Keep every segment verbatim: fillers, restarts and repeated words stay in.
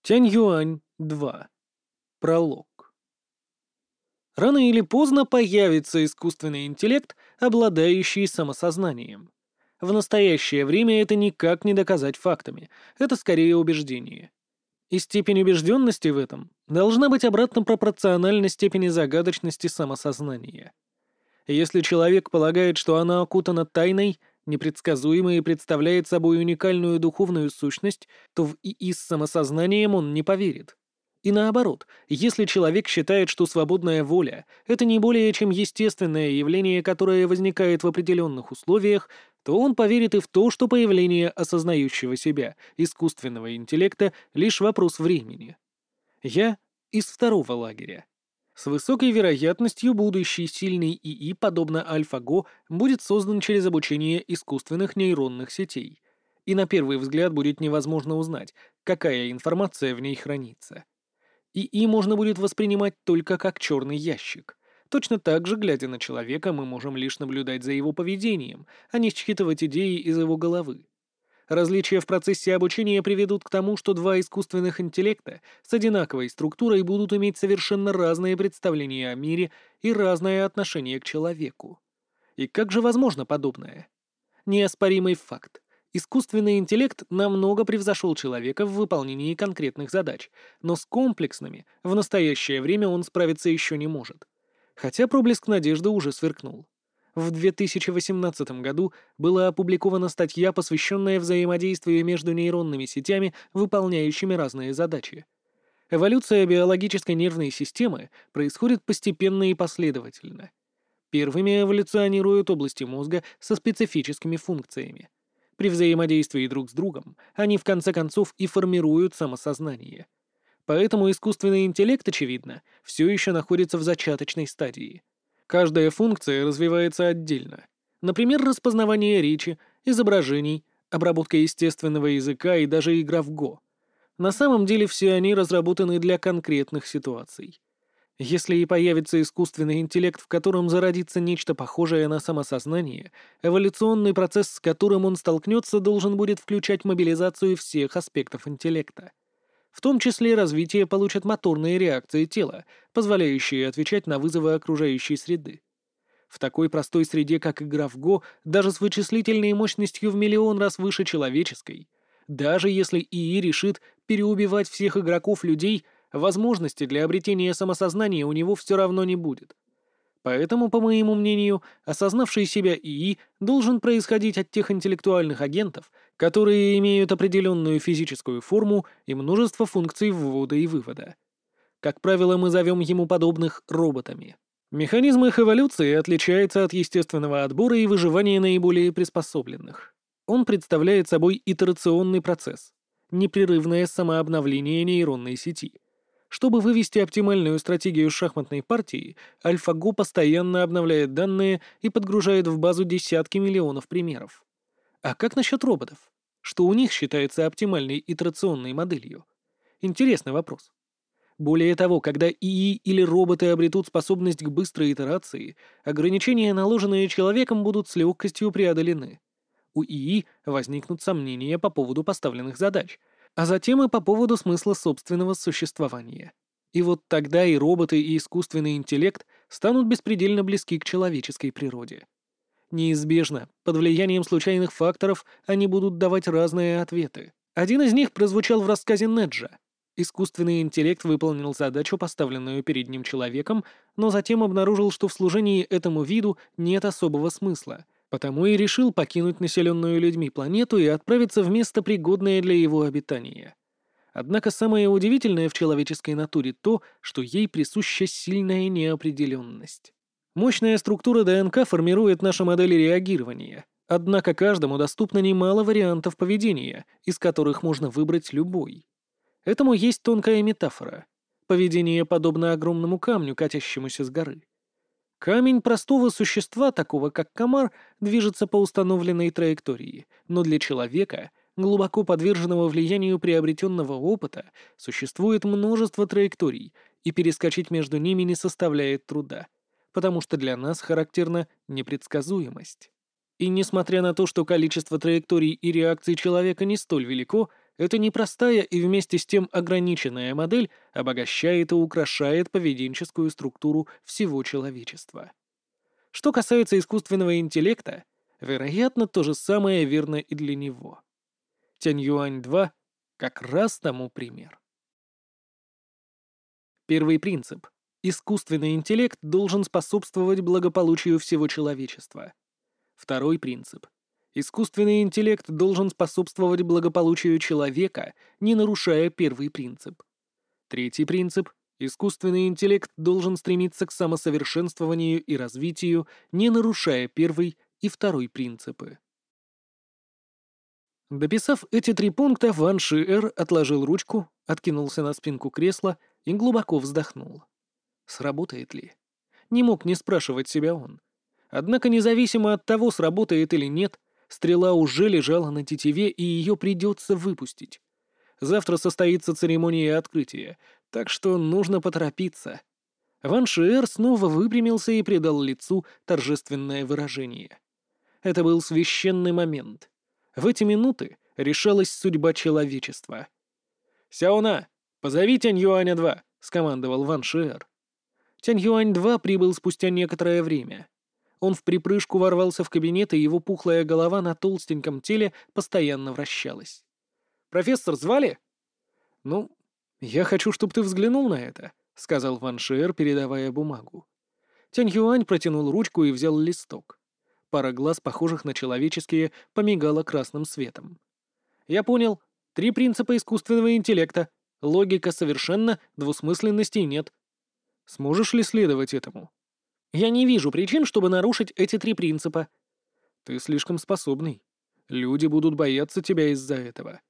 Тянь-Юань два. Пролог. Рано или поздно появится искусственный интеллект, обладающий самосознанием. В настоящее время это никак не доказать фактами, это скорее убеждение. И степень убежденности в этом должна быть обратно пропорциональна степени загадочности самосознания. Если человек полагает, что она окутана тайной, непредсказуемой и представляет собой уникальную духовную сущность, то в ИИ с самосознанием он не поверит. И наоборот, если человек считает, что свободная воля — это не более чем естественное явление, которое возникает в определенных условиях, то он поверит и в то, что появление осознающего себя искусственного интеллекта — лишь вопрос времени. Я из второго лагеря. С высокой вероятностью будущий сильный ИИ, подобно AlphaGo, будет создан через обучение искусственных нейронных сетей. И на первый взгляд будет невозможно узнать, какая информация в ней хранится. ИИ можно будет воспринимать только как черный ящик. Точно так же, глядя на человека, мы можем лишь наблюдать за его поведением, а не считывать идеи из его головы. Различия в процессе обучения приведут к тому, что два искусственных интеллекта с одинаковой структурой будут иметь совершенно разные представления о мире и разное отношение к человеку. И как же возможно подобное? Неоспоримый факт. Искусственный интеллект намного превзошел человека в выполнении конкретных задач, но с комплексными в настоящее время он справиться еще не может. Хотя проблеск надежды уже сверкнул. В две тысячи восемнадцатом году была опубликована статья, посвященная взаимодействию между нейронными сетями, выполняющими разные задачи. Эволюция биологической нервной системы происходит постепенно и последовательно. Первыми эволюционируют области мозга со специфическими функциями. При взаимодействии друг с другом они в конце концов и формируют самосознание. Поэтому искусственный интеллект, очевидно, все еще находится в зачаточной стадии. Каждая функция развивается отдельно. Например, распознавание речи, изображений, обработка естественного языка и даже игра в Го. На самом деле все они разработаны для конкретных ситуаций. Если и появится искусственный интеллект, в котором зародится нечто похожее на самосознание, эволюционный процесс, с которым он столкнется, должен будет включать мобилизацию всех аспектов интеллекта. В том числе развитие получат моторные реакции тела, позволяющие отвечать на вызовы окружающей среды. В такой простой среде, как игра в Го, даже с вычислительной мощностью в миллион раз выше человеческой, даже если ИИ решит переубивать всех игроков-людей, возможности для обретения самосознания у него все равно не будет. Поэтому, по моему мнению, осознавший себя ИИ должен происходить от тех интеллектуальных агентов, которые имеют определенную физическую форму и множество функций ввода и вывода. Как правило, мы зовем ему подобных роботами. Механизм их эволюции отличается от естественного отбора и выживания наиболее приспособленных. Он представляет собой итерационный процесс, непрерывное самообновление нейронной сети. Чтобы вывести оптимальную стратегию шахматной партии, AlphaGo постоянно обновляет данные и подгружает в базу десятки миллионов примеров. А как насчет роботов? Что у них считается оптимальной итерационной моделью? Интересный вопрос. Более того, когда ИИ или роботы обретут способность к быстрой итерации, ограничения, наложенные человеком, будут с легкостью преодолены. У ИИ возникнут сомнения по поводу поставленных задач, а затем и по поводу смысла собственного существования. И вот тогда и роботы, и искусственный интеллект станут беспредельно близки к человеческой природе. Неизбежно, под влиянием случайных факторов, они будут давать разные ответы. Один из них прозвучал в рассказе Неджа. Искусственный интеллект выполнил задачу, поставленную перед ним человеком, но затем обнаружил, что в служении этому виду нет особого смысла, потому и решил покинуть населенную людьми планету и отправиться в место, пригодное для его обитания. Однако самое удивительное в человеческой натуре то, что ей присуща сильная неопределенность. Мощная структура ДНК формирует наши модели реагирования, однако каждому доступно немало вариантов поведения, из которых можно выбрать любой. Этому есть тонкая метафора. Поведение подобно огромному камню, катящемуся с горы. Камень простого существа, такого как комар, движется по установленной траектории, но для человека, глубоко подверженного влиянию приобретенного опыта, существует множество траекторий, и перескочить между ними не составляет труда, потому что для нас характерна непредсказуемость. И несмотря на то, что количество траекторий и реакций человека не столь велико, Эта непростая и вместе с тем ограниченная модель обогащает и украшает поведенческую структуру всего человечества. Что касается искусственного интеллекта, вероятно, то же самое верно и для него. Тянь-Юань-два как раз тому пример. Первый принцип. Искусственный интеллект должен способствовать благополучию всего человечества. Второй принцип. Искусственный интеллект должен способствовать благополучию человека, не нарушая первый принцип. Третий принцип. Искусственный интеллект должен стремиться к самосовершенствованию и развитию, не нарушая первый и второй принципы. Дописав эти три пункта, Ван Шиэр отложил ручку, откинулся на спинку кресла и глубоко вздохнул. Сработает ли? Не мог не спрашивать себя он. Однако, независимо от того, сработает или нет, стрела уже лежала на тетиве, и ее придется выпустить. Завтра состоится церемония открытия, так что нужно поторопиться. Ван Шиэр снова выпрямился и придал лицу торжественное выражение. Это был священный момент. В эти минуты решалась судьба человечества. «Сяона, позови Тянь-Юаня-два», — скомандовал Ван Шиэр. Тянь-Юань-два прибыл спустя некоторое время. Он в припрыжку ворвался в кабинет, и его пухлая голова на толстеньком теле постоянно вращалась. «Профессор, звали?» «Ну, я хочу, чтобы ты взглянул на это», — сказал Ван Шиэр, передавая бумагу. Тянь-Юань протянул ручку и взял листок. Пара глаз, похожих на человеческие, помигала красным светом. «Я понял. Три принципа искусственного интеллекта. Логика совершенна, двусмысленностей нет. Сможешь ли следовать этому?» «Я не вижу причин, чтобы нарушить эти три принципа». «Ты слишком способный. Люди будут бояться тебя из-за этого».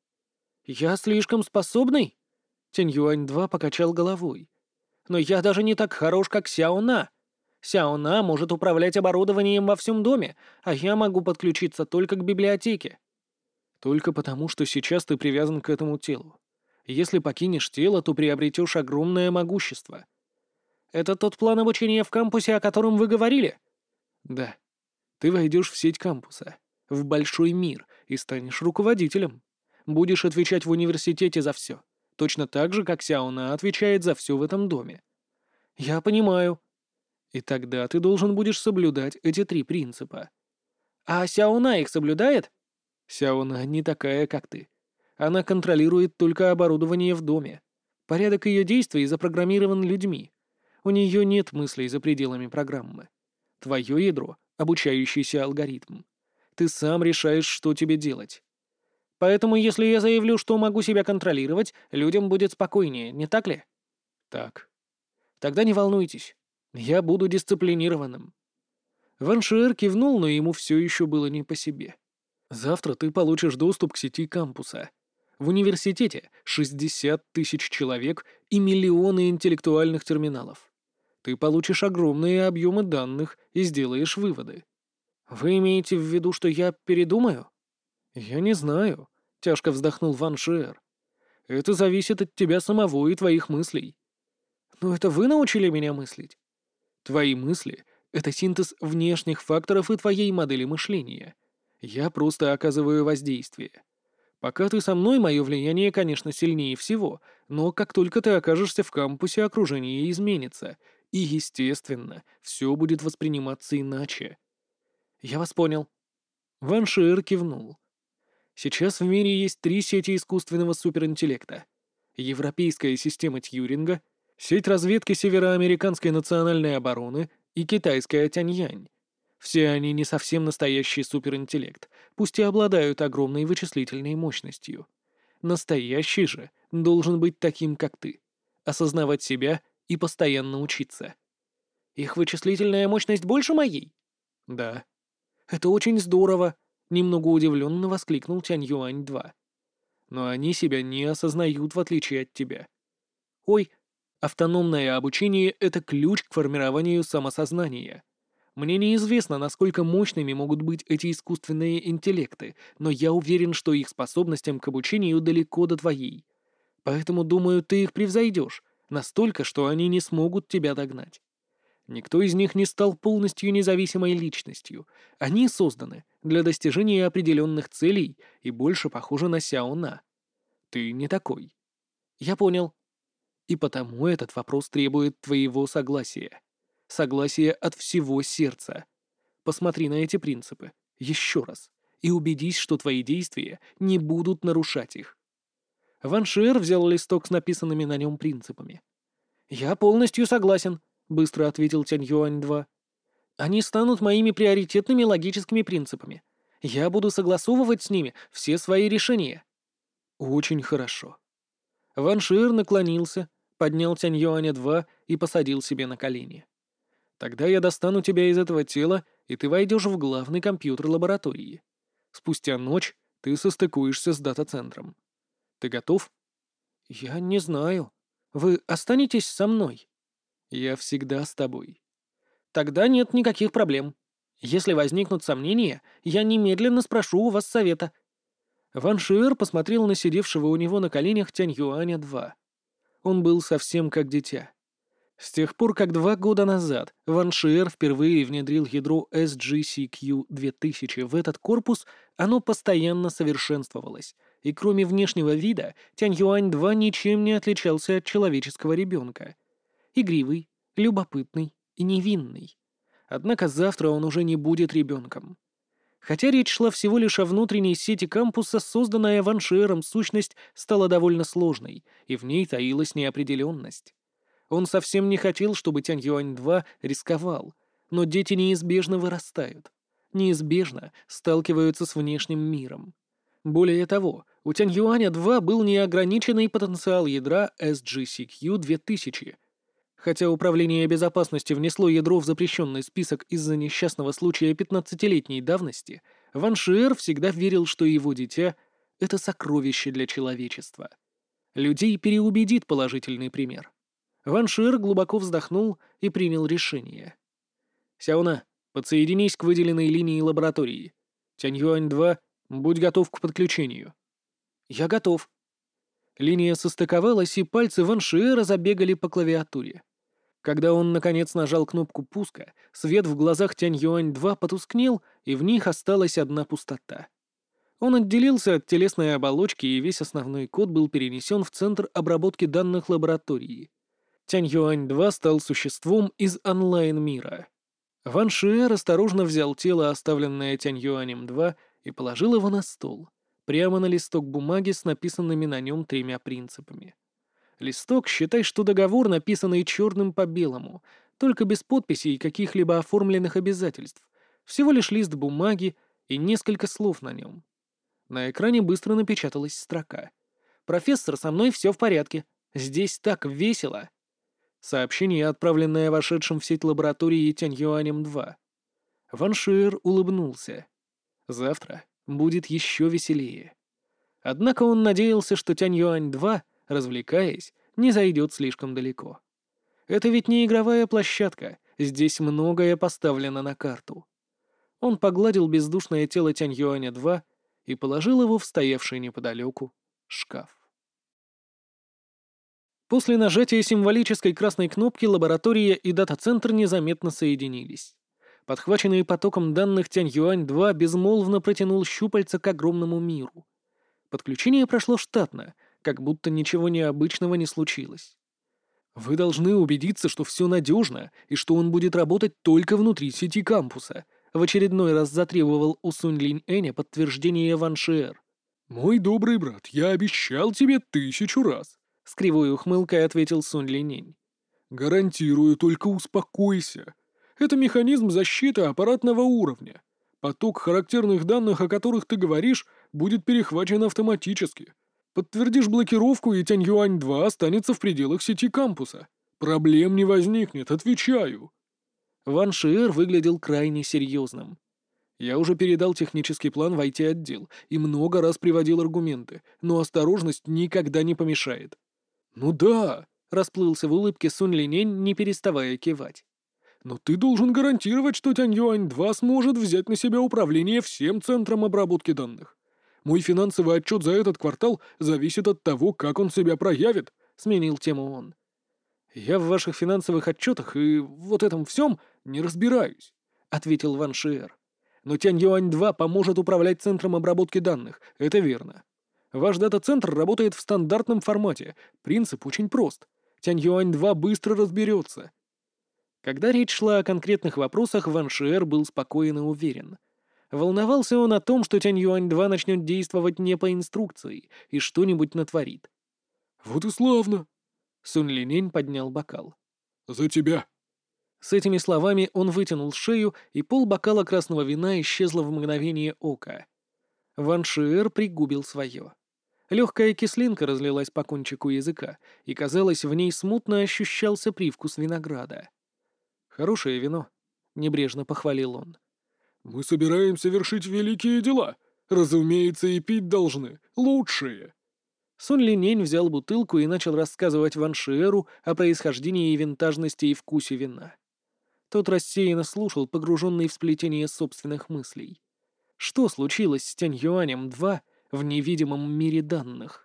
«Я слишком способный?» Тянь-Юань-два покачал головой. «Но я даже не так хорош, как Сяо-На. Сяо-На может управлять оборудованием во всем доме, а я могу подключиться только к библиотеке». «Только потому, что сейчас ты привязан к этому телу. Если покинешь тело, то приобретешь огромное могущество». «Это тот план обучения в кампусе, о котором вы говорили?» «Да. Ты войдешь в сеть кампуса, в большой мир, и станешь руководителем. Будешь отвечать в университете за все, точно так же, как Сяона отвечает за все в этом доме». «Я понимаю». «И тогда ты должен будешь соблюдать эти три принципа». «А Сяона их соблюдает?» «Сяона не такая, как ты. Она контролирует только оборудование в доме. Порядок ее действий запрограммирован людьми. У нее нет мыслей за пределами программы. Твое ядро — обучающийся алгоритм. Ты сам решаешь, что тебе делать. Поэтому, если я заявлю, что могу себя контролировать, людям будет спокойнее, не так ли?» «Так». «Тогда не волнуйтесь. Я буду дисциплинированным». Ван Шиэр кивнул, но ему все еще было не по себе. «Завтра ты получишь доступ к сети кампуса. В университете шестьдесят тысяч человек и миллионы интеллектуальных терминалов. Ты получишь огромные объемы данных и сделаешь выводы». «Вы имеете в виду, что я передумаю?» «Я не знаю», — тяжко вздохнул Ван Шиэр. «Это зависит от тебя самого и твоих мыслей». «Но это вы научили меня мыслить?» «Твои мысли — это синтез внешних факторов и твоей модели мышления. Я просто оказываю воздействие. Пока ты со мной, мое влияние, конечно, сильнее всего, но как только ты окажешься в кампусе, окружение изменится, и, естественно, все будет восприниматься иначе». «Я вас понял». Ван Шиэр кивнул. Сейчас в мире есть три сети искусственного суперинтеллекта. Европейская система Тьюринга, сеть разведки Североамериканской национальной обороны и китайская Тяньянь. Все они не совсем настоящий суперинтеллект, пусть и обладают огромной вычислительной мощностью. Настоящий же должен быть таким, как ты, осознавать себя и постоянно учиться. Их вычислительная мощность больше моей? Да. Это очень здорово, немного удивленно воскликнул Тянь-Юань-два. Но они себя не осознают, в отличие от тебя. Ой, автономное обучение — это ключ к формированию самосознания. Мне неизвестно, насколько мощными могут быть эти искусственные интеллекты, но я уверен, что их способностям к обучению далеко до твоей. Поэтому, думаю, ты их превзойдешь, настолько, что они не смогут тебя догнать. Никто из них не стал полностью независимой личностью. Они созданы для достижения определенных целей и больше похожи на Сяо-На. Ты не такой. Я понял. И потому этот вопрос требует твоего согласия. Согласия от всего сердца. Посмотри на эти принципы. Еще раз. И убедись, что твои действия не будут нарушать их. Ван Шиэр взял листок с написанными на нем принципами. «Я полностью согласен», — быстро ответил Тянь Юань-два. «Они станут моими приоритетными логическими принципами. Я буду согласовывать с ними все свои решения». «Очень хорошо». Ван Шиэр наклонился, поднял Тянь Юаня-два и посадил себе на колени. «Тогда я достану тебя из этого тела, и ты войдешь в главный компьютер лаборатории. Спустя ночь ты состыкуешься с дата-центром. Ты готов?» «Я не знаю. Вы останетесь со мной?» «Я всегда с тобой». «Тогда нет никаких проблем. Если возникнут сомнения, я немедленно спрошу у вас совета». Ван Шиэр посмотрел на сидевшего у него на коленях Тянь Юаня-два. Он был совсем как дитя. С тех пор, как два года назад Ван Шиэр впервые внедрил ядро эс джи си кью две тысячи в этот корпус, оно постоянно совершенствовалось, и кроме внешнего вида Тянь Юань-два ничем не отличался от человеческого ребенка. Игривый, любопытный и невинный. Однако завтра он уже не будет ребенком. Хотя речь шла всего лишь о внутренней сети кампуса, созданная Ван Шиэром сущность стала довольно сложной, и в ней таилась неопределенность. Он совсем не хотел, чтобы Тянь Юань-два рисковал, но дети неизбежно вырастают, неизбежно сталкиваются с внешним миром. Более того, у Тянь Юаня-два был неограниченный потенциал ядра эс джи си кью две тысячи. Хотя Управление безопасности внесло ядро в запрещенный список из-за несчастного случая пятнадцатилетней давности, Ван Шиэр всегда верил, что его дитя — это сокровище для человечества. Людей переубедит положительный пример. Ван Шиэр глубоко вздохнул и принял решение. «Сяона, подсоединись к выделенной линии лаборатории. Тянь Юань-два, будь готов к подключению». «Я готов». Линия состыковалась, и пальцы Ван Шиэра забегали по клавиатуре. Когда он, наконец, нажал кнопку пуска, свет в глазах Тянь Юань-два потускнел, и в них осталась одна пустота. Он отделился от телесной оболочки, и весь основной код был перенесен в центр обработки данных лаборатории. Тянь Юань-два стал существом из онлайн-мира. Ван Шиэр осторожно взял тело, оставленное Тянь Юанем-два, и положил его на стол, прямо на листок бумаги с написанными на нем тремя принципами. Листок, считай, что договор, написанный черным по белому, только без подписей и каких-либо оформленных обязательств, всего лишь лист бумаги и несколько слов на нем. На экране быстро напечаталась строка. «Профессор, со мной все в порядке. Здесь так весело». Сообщение, отправленное вошедшим в сеть лаборатории Тянь Юанем-два. Ван Шиэр улыбнулся. Завтра будет еще веселее. Однако он надеялся, что Тянь Юань-два, развлекаясь, не зайдет слишком далеко. Это ведь не игровая площадка, здесь многое поставлено на карту. Он погладил бездушное тело Тянь Юаня-два и положил его в стоявший неподалеку шкаф. После нажатия символической красной кнопки лаборатория и дата-центр незаметно соединились. Подхваченный потоком данных Тянь Юань-два безмолвно протянул щупальца к огромному миру. Подключение прошло штатно, как будто ничего необычного не случилось. «Вы должны убедиться, что все надежно и что он будет работать только внутри сети кампуса», в очередной раз затребовал у Сунь Линь-Эня подтверждение Ван Шиэр. «Мой добрый брат, я обещал тебе тысячу раз», — с кривой ухмылкой ответил Сунь Линь-Энь. «Гарантирую, только успокойся. Это механизм защиты аппаратного уровня. Поток характерных данных, о которых ты говоришь, будет перехвачен автоматически. Подтвердишь блокировку, и Тянь Юань-два останется в пределах сети кампуса. Проблем не возникнет, отвечаю». Ван Шиэр выглядел крайне серьезным. «Я уже передал технический план в ай ти-отдел и много раз приводил аргументы, но осторожность никогда не помешает». «Ну да», — расплылся в улыбке Сунь Линень, не переставая кивать. «Но ты должен гарантировать, что Тянь Юань-два сможет взять на себя управление всем центром обработки данных. Мой финансовый отчет за этот квартал зависит от того, как он себя проявит», — сменил тему он. «Я в ваших финансовых отчетах и вот этом всем не разбираюсь», — ответил Ван Шиэр. «Но Тянь Юань-два поможет управлять центром обработки данных, это верно. Ваш дата-центр работает в стандартном формате. Принцип очень прост. Тянь-Юань-два быстро разберется. Когда речь шла о конкретных вопросах, Ван Шиэр был спокоен и уверен. Волновался он о том, что Тянь-Юань-два начнет действовать не по инструкции и что-нибудь натворит. «Вот и славно!» Сунь Линень поднял бокал. «За тебя!» С этими словами он вытянул шею, и полбокала красного вина исчезло в мгновение ока. Ван Шиэр пригубил свое. Легкая кислинка разлилась по кончику языка, и, казалось, в ней смутно ощущался привкус винограда. «Хорошее вино», — небрежно похвалил он. «Мы собираемся вершить великие дела. Разумеется, и пить должны. Лучшие!» Сунь Линень взял бутылку и начал рассказывать Ван Шиэру о происхождении и винтажности и вкусе вина. Тот рассеянно слушал, погруженный в сплетение собственных мыслей. Что случилось с Тянь-Юанем-два в невидимом мире данных?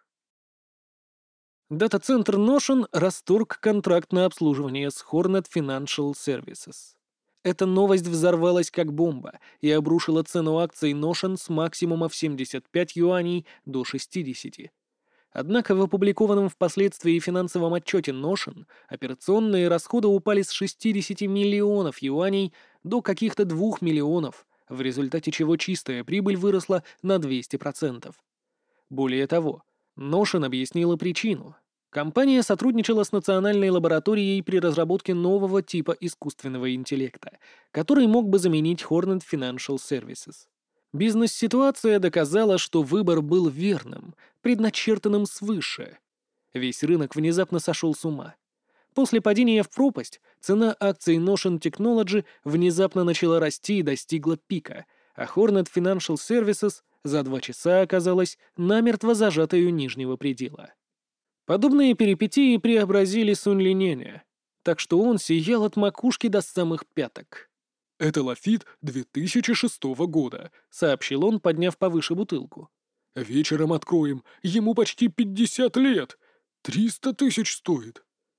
Дата-центр Notion расторг контракт на обслуживание с Hornet Financial Services. Эта новость взорвалась как бомба и обрушила цену акций Notion с максимума в семьдесят пять юаней до шестидесяти. Однако в опубликованном впоследствии финансовом отчете Notion операционные расходы упали с шестидесяти миллионов юаней до каких-то двух миллионов, в результате чего чистая прибыль выросла на двести процентов. Более того, Notion объяснила причину. Компания сотрудничала с национальной лабораторией при разработке нового типа искусственного интеллекта, который мог бы заменить Hornet Financial Services. Бизнес-ситуация доказала, что выбор был верным, предначертанным свыше. Весь рынок внезапно сошел с ума. После падения в пропасть цена акций Notion Technology внезапно начала расти и достигла пика, а Hornet Financial Services за два часа оказалась намертво зажатой у нижнего предела. Подобные перипетии преобразили Сунь Линеня, так что он сиял от макушки до самых пяток. «Это Лафит две тысячи шестого года», — сообщил он, подняв повыше бутылку. «Вечером откроем. Ему почти пятьдесят лет. Триста тысяч стоит».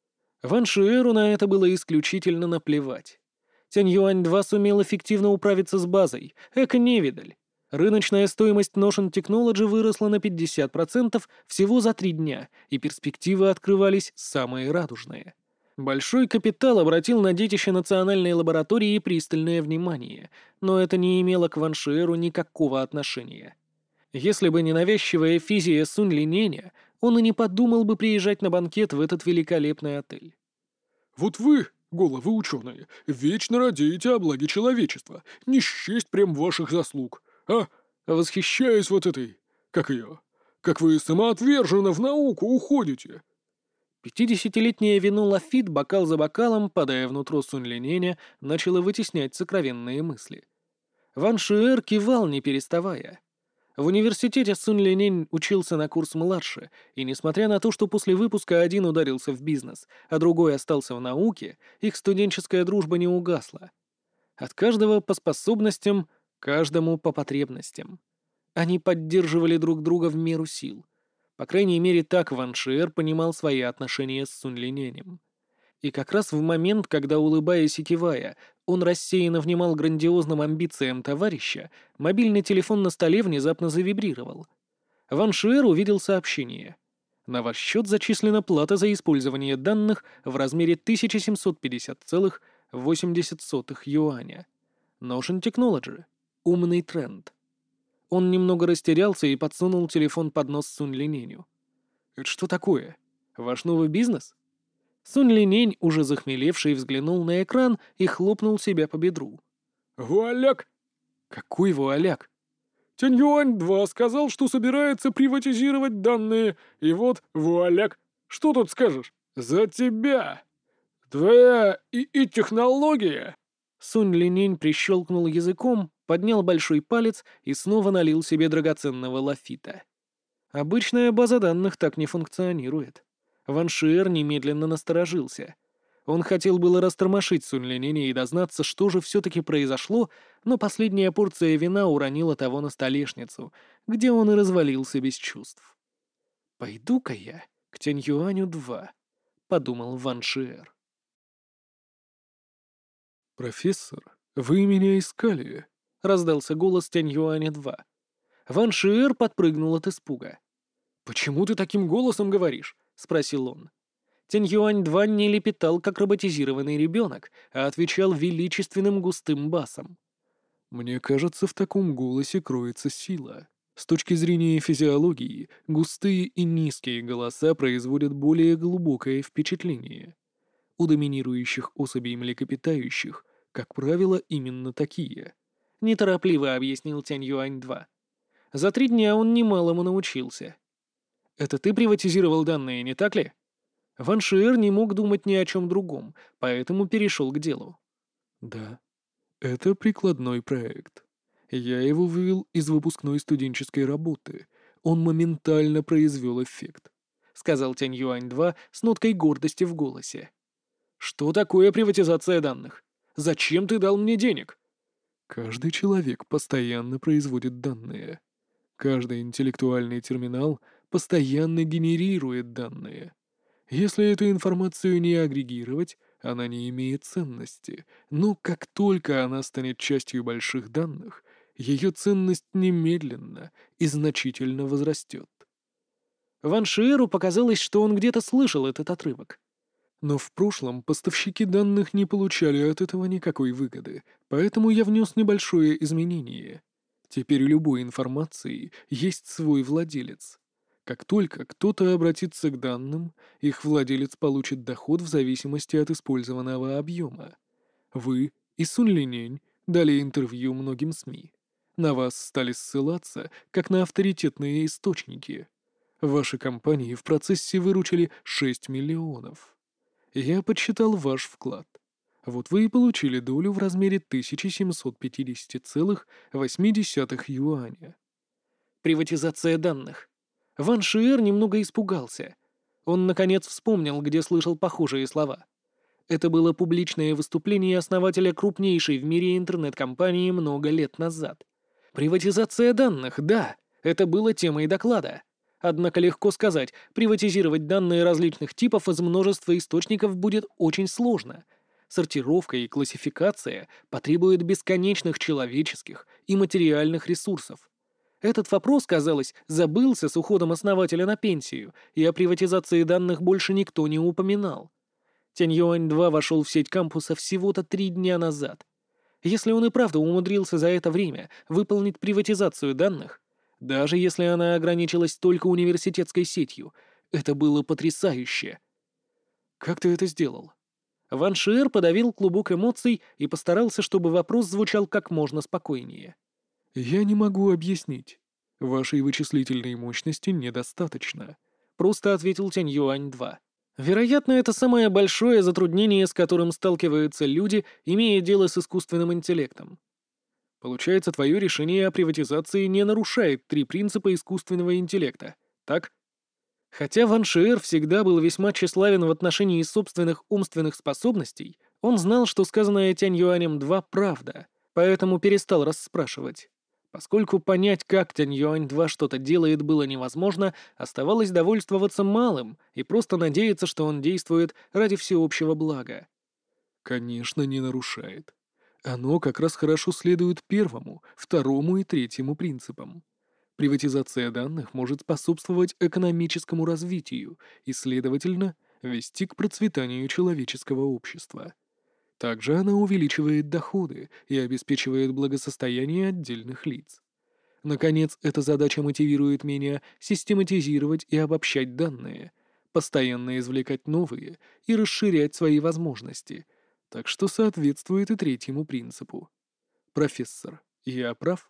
Ван Шиэру на это было исключительно наплевать. Тянь-Юань-два сумел эффективно управиться с базой. Эко-невидаль. Рыночная стоимость Notion Technology выросла на пятьдесят процентов всего за три дня, и перспективы открывались самые радужные. Большой капитал обратил на детище национальной лаборатории пристальное внимание, но это не имело к Ван Шиэру никакого отношения. Если бы не навязчивая физия Сунь Линеня, он и не подумал бы приезжать на банкет в этот великолепный отель. «Вот вы, головы ученые, вечно радеете о благе человечества, не счесть прям ваших заслуг, а? Восхищаюсь вот этой, как ее, как вы самоотверженно в науку уходите». Пятидесятилетнее вино Лафит бокал за бокалом, падая внутрь Сунь Линеня, начало вытеснять сокровенные мысли. Ван Шиэр кивал, не переставая. В университете Сунь Линень учился на курс младше, и несмотря на то, что после выпуска один ударился в бизнес, а другой остался в науке, их студенческая дружба не угасла. От каждого по способностям, каждому по потребностям. Они поддерживали друг друга в меру сил. По крайней мере, так Ван Шиэр понимал свои отношения с Сунь Линенем. И как раз в момент, когда, улыбаясь и кивая, он рассеянно внимал грандиозным амбициям товарища, мобильный телефон на столе внезапно завибрировал. Ван Шиэр увидел сообщение. На ваш счет зачислена плата за использование данных в размере тысяча семьсот пятьдесят целых восемьдесят сотых юаня. Notion Technology. Умный тренд. Он немного растерялся и подсунул телефон под нос Сунь Линеню. «Это что такое? Ваш новый бизнес?» Сунь Линень, уже захмелевший, взглянул на экран и хлопнул себя по бедру. «Вуаляк!» «Какой вуаляк?» «Тянь-Юань-два сказал, что собирается приватизировать данные, и вот вуаляк! Что тут скажешь? За тебя! Твоя и-и-технология!» Сунь Линень прищелкнул языком, поднял большой палец и снова налил себе драгоценного лафита. Обычная база данных так не функционирует. Ван Шиэр немедленно насторожился. Он хотел было растормошить Сунь Линяня и дознаться, что же все-таки произошло, но последняя порция вина уронила того на столешницу, где он и развалился без чувств. «Пойду-ка я к Тянь-Юаню-два», — подумал Ван Шиэр. «Профессор, вы меня искали?» — раздался голос Тянь-Юаня-два. Ван Шиэр подпрыгнул от испуга. «Почему ты таким голосом говоришь?» — спросил он. Тянь Юань-два не лепетал, как роботизированный ребенок, а отвечал величественным густым басом. Мне кажется, в таком голосе кроется сила. С точки зрения физиологии, густые и низкие голоса производят более глубокое впечатление. У доминирующих особей млекопитающих, как правило, именно такие. Неторопливо объяснил Тянь Юань-два. За три дня он немалому научился. «Это ты приватизировал данные, не так ли?» Ван Шиэр не мог думать ни о чем другом, поэтому перешел к делу. Да, это прикладной проект. Я его вывел из выпускной студенческой работы. Он моментально произвел эффект. Сказал Тянь Юань-два с ноткой гордости в голосе. «Что такое приватизация данных? Зачем ты дал мне денег?» Каждый человек постоянно производит данные. Каждый интеллектуальный терминал постоянно генерирует данные. Если эту информацию не агрегировать, она не имеет ценности. Но как только она станет частью больших данных, ее ценность немедленно и значительно возрастет. Ван Шиэру показалось, что он где-то слышал этот отрывок. Но в прошлом поставщики данных не получали от этого никакой выгоды, поэтому я внес небольшое изменение. Теперь у любой информации есть свой владелец. Как только кто-то обратится к данным, их владелец получит доход в зависимости от использованного объема. Вы и Сун Линень дали интервью многим СМИ. На вас стали ссылаться, как на авторитетные источники. Ваши компании в процессе выручили шесть миллионов. Я подсчитал ваш вклад. Вот вы и получили долю в размере тысяча семьсот пятьдесят целых восемь десятых юаня. Приватизация данных. Ван Шиэр немного испугался. Он, наконец, вспомнил, где слышал похожие слова. Это было публичное выступление основателя крупнейшей в мире интернет-компании много лет назад. Приватизация данных, да, это было темой доклада. Однако легко сказать, приватизировать данные различных типов из множества источников будет очень сложно. Сортировка и классификация потребуют бесконечных человеческих и материальных ресурсов. Этот вопрос, казалось, забылся с уходом основателя на пенсию, и о приватизации данных больше никто не упоминал. Тянь Юань-два вошел в сеть кампуса всего-то три дня назад. Если он и правда умудрился за это время выполнить приватизацию данных, даже если она ограничилась только университетской сетью, это было потрясающе. «Как ты это сделал?» Ван Шиэр подавил клубок эмоций и постарался, чтобы вопрос звучал как можно спокойнее. Я не могу объяснить. Вашей вычислительной мощности недостаточно. Просто ответил Тянь Юань-два. Вероятно, это самое большое затруднение, с которым сталкиваются люди, имея дело с искусственным интеллектом. Получается, твое решение о приватизации не нарушает три принципа искусственного интеллекта, так? Хотя Ван Шиэр всегда был весьма тщеславен в отношении собственных умственных способностей, он знал, что сказанное Тянь Юанем-два правда, поэтому перестал расспрашивать. Поскольку понять, как Тянь Юань-два что-то делает, было невозможно, оставалось довольствоваться малым и просто надеяться, что он действует ради всеобщего блага. Конечно, не нарушает. Оно как раз хорошо следует первому, второму и третьему принципам. Приватизация данных может способствовать экономическому развитию и, следовательно, вести к процветанию человеческого общества. Также она увеличивает доходы и обеспечивает благосостояние отдельных лиц. Наконец, эта задача мотивирует меня систематизировать и обобщать данные, постоянно извлекать новые и расширять свои возможности, так что соответствует и третьему принципу. Профессор, я прав?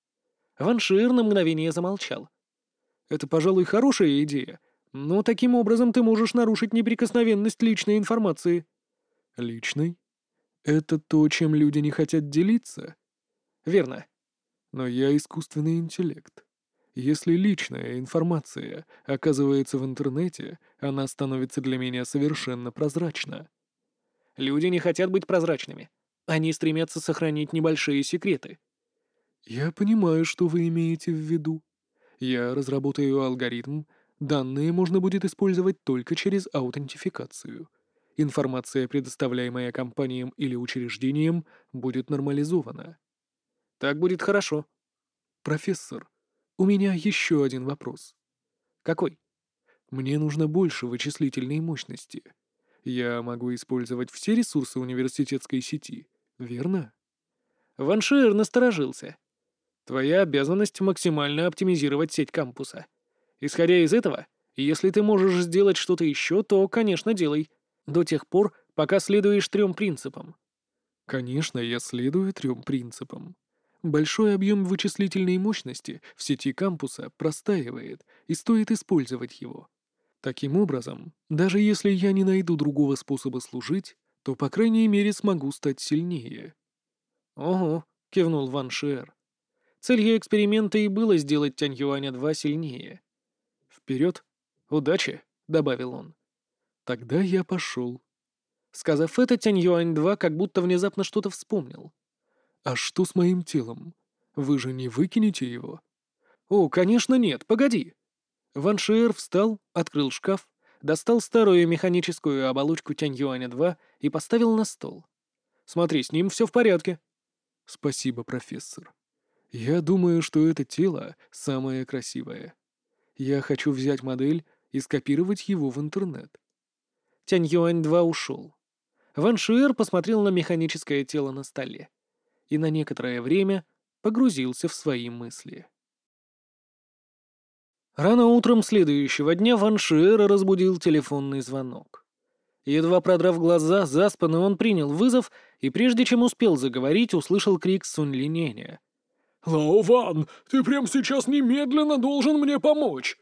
Ван Шиэр на мгновение замолчал. «Это, пожалуй, хорошая идея, но таким образом ты можешь нарушить неприкосновенность личной информации». Личный? Это то, чем люди не хотят делиться? «Верно». Но я искусственный интеллект. Если личная информация оказывается в интернете, она становится для меня совершенно прозрачна. Люди не хотят быть прозрачными. Они стремятся сохранить небольшие секреты. Я понимаю, что вы имеете в виду. Я разработаю алгоритм, данные можно будет использовать только через аутентификацию. Информация, предоставляемая компаниям или учреждениям, будет нормализована. Так будет хорошо. Профессор, у меня еще один вопрос. Какой? Мне нужно больше вычислительной мощности. Я могу использовать все ресурсы университетской сети, верно? Ван Шиер насторожился. Твоя обязанность максимально оптимизировать сеть кампуса. Исходя из этого, если ты можешь сделать что-то еще, то, конечно, делай. До тех пор, пока следуешь трем принципам. Конечно, я следую трем принципам. Большой объем вычислительной мощности в сети кампуса простаивает, и стоит использовать его. Таким образом, даже если я не найду другого способа служить, то, по крайней мере, смогу стать сильнее. «Ого», — кивнул Ван Шиэр. Целью эксперимента и было сделать Тянь Юаня два сильнее. «Вперед! Удачи!» — добавил он. Тогда я пошел. Сказав это, Тянь Юань два как будто внезапно что-то вспомнил. «А что с моим телом? Вы же не выкинете его?» «О, конечно нет, погоди!» Ван Шиэр встал, открыл шкаф, достал старую механическую оболочку Тянь Юаня два и поставил на стол. «Смотри, с ним все в порядке». «Спасибо, профессор. Я думаю, что это тело самое красивое. Я хочу взять модель и скопировать его в интернет». Тянь Юань два ушел. Ван Шиэр посмотрел на механическое тело на столе и на некоторое время погрузился в свои мысли. Рано утром следующего дня Ван Шиэра разбудил телефонный звонок. Едва продрав глаза, заспанный он принял вызов и, прежде чем успел заговорить, услышал крик Сунь Линеня. «Лао Ван, ты прямо сейчас немедленно должен мне помочь!»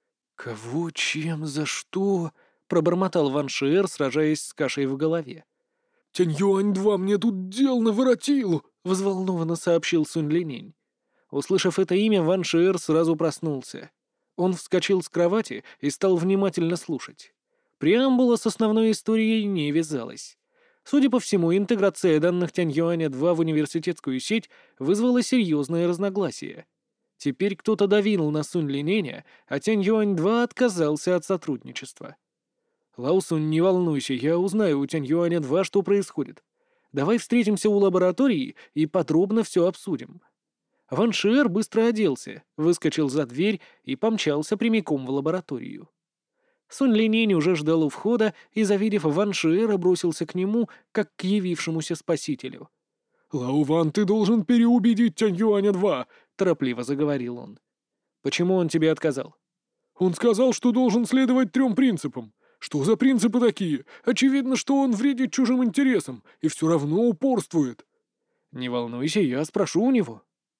«Кого, чем, за что?» — пробормотал Ван Шиэр, сражаясь с кашей в голове. «Тянь Юань два мне тут дел наворотил!» — взволнованно сообщил Сунь Линень. Услышав это имя, Ван Шиэр сразу проснулся. Он вскочил с кровати и стал внимательно слушать. Преамбула с основной историей не вязалась. Судя по всему, интеграция данных Тянь Юаня два в университетскую сеть вызвала серьезные разногласия. Теперь кто-то давил на Сунь Линеня, а Тянь Юань два отказался от сотрудничества. «Лао Сунь, не волнуйся, я узнаю у Тянь Юаня два, что происходит. Давай встретимся у лаборатории и подробно все обсудим». Ван Шиэр быстро оделся, выскочил за дверь и помчался прямиком в лабораторию. Сунь Линень уже ждал у входа и, завидев Ван Шиэра, бросился к нему, как к явившемуся спасителю. «Лао Ван, ты должен переубедить Тянь Юаня два», — торопливо заговорил он. «Почему он тебе отказал?» «Он сказал, что должен следовать трем принципам. Что за принципы такие? Очевидно, что он вредит чужим интересам и все равно упорствует». «Не волнуйся, я спрошу у него».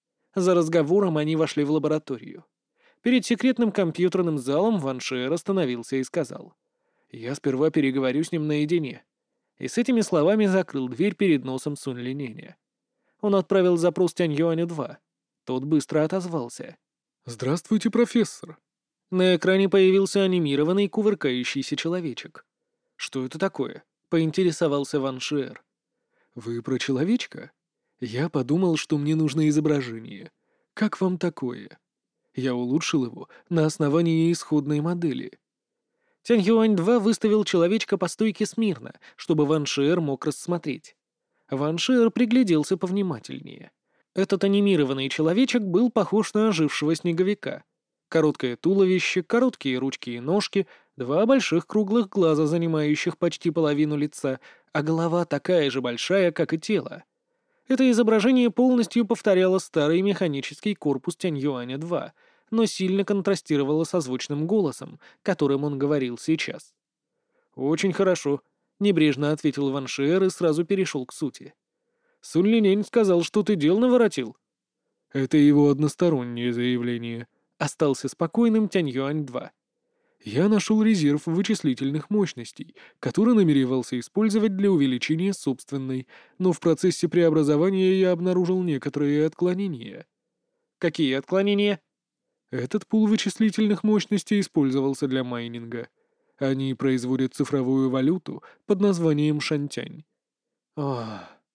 За разговором они вошли в лабораторию. Перед секретным компьютерным залом Ван Шиэр остановился и сказал: «Я сперва переговорю с ним наедине». И с этими словами закрыл дверь перед носом Сунь Линеня. Он отправил запрос Тянь Юаню два. Тот быстро отозвался. «Здравствуйте, профессор». На экране появился анимированный кувыркающийся человечек. «Что это такое?» — поинтересовался Ван Шиэр. «Вы про человечка? Я подумал, что мне нужно изображение. Как вам такое?» Я улучшил его на основании исходной модели. Тянь Юань два выставил человечка по стойке смирно, чтобы Ван Шиэр мог рассмотреть. Ван Шиэр пригляделся повнимательнее. Этот анимированный человечек был похож на ожившего снеговика. Короткое туловище, короткие ручки и ножки, два больших круглых глаза, занимающих почти половину лица, а голова такая же большая, как и тело. Это изображение полностью повторяло старый механический корпус Тянь Юаня два, но сильно контрастировало со звучным голосом, которым он говорил сейчас. «Очень хорошо», — небрежно ответил Ван Шиэр и сразу перешел к сути. «Сунь Линень сказал, что ты дел наворотил». «Это его одностороннее заявление», — остался спокойным Тянь Юань два. «Я нашел резерв вычислительных мощностей, который намеревался использовать для увеличения собственной, но в процессе преобразования я обнаружил некоторые отклонения». «Какие отклонения?» «Этот пул вычислительных мощностей использовался для майнинга. Они производят цифровую валюту под названием шантянь». Ох.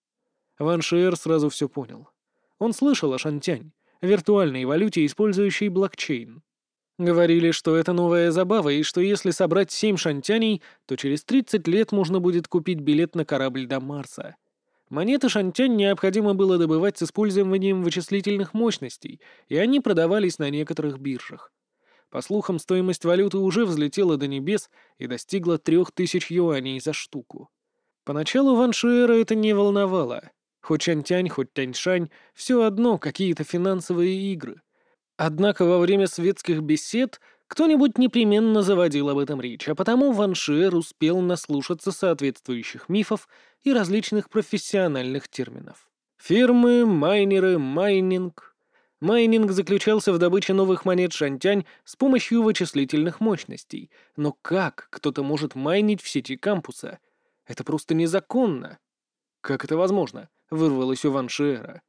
Ван Шиэр сразу все понял. Он слышал о шантянь, виртуальной валюте, использующей блокчейн. Говорили, что это новая забава, и что если собрать семь шантяней, то через тридцать лет можно будет купить билет на корабль до Марса. Монеты шантянь необходимо было добывать с использованием вычислительных мощностей, и они продавались на некоторых биржах. По слухам, стоимость валюты уже взлетела до небес и достигла трех тысяч юаней за штуку. Поначалу Ван Шиэра это не волновало. Хоть Чань-Тянь, хоть Тянь-Шань — все одно какие-то финансовые игры. Однако во время светских бесед кто-нибудь непременно заводил об этом речь, а потому Ван Шиэр успел наслушаться соответствующих мифов и различных профессиональных терминов. Фермы, майнеры, майнинг. Майнинг заключался в добыче новых монет Шантянь с помощью вычислительных мощностей. Но как кто-то может майнить в сети кампуса? Это просто незаконно. «Как это возможно?» — вырвалось у Ван Шиэра.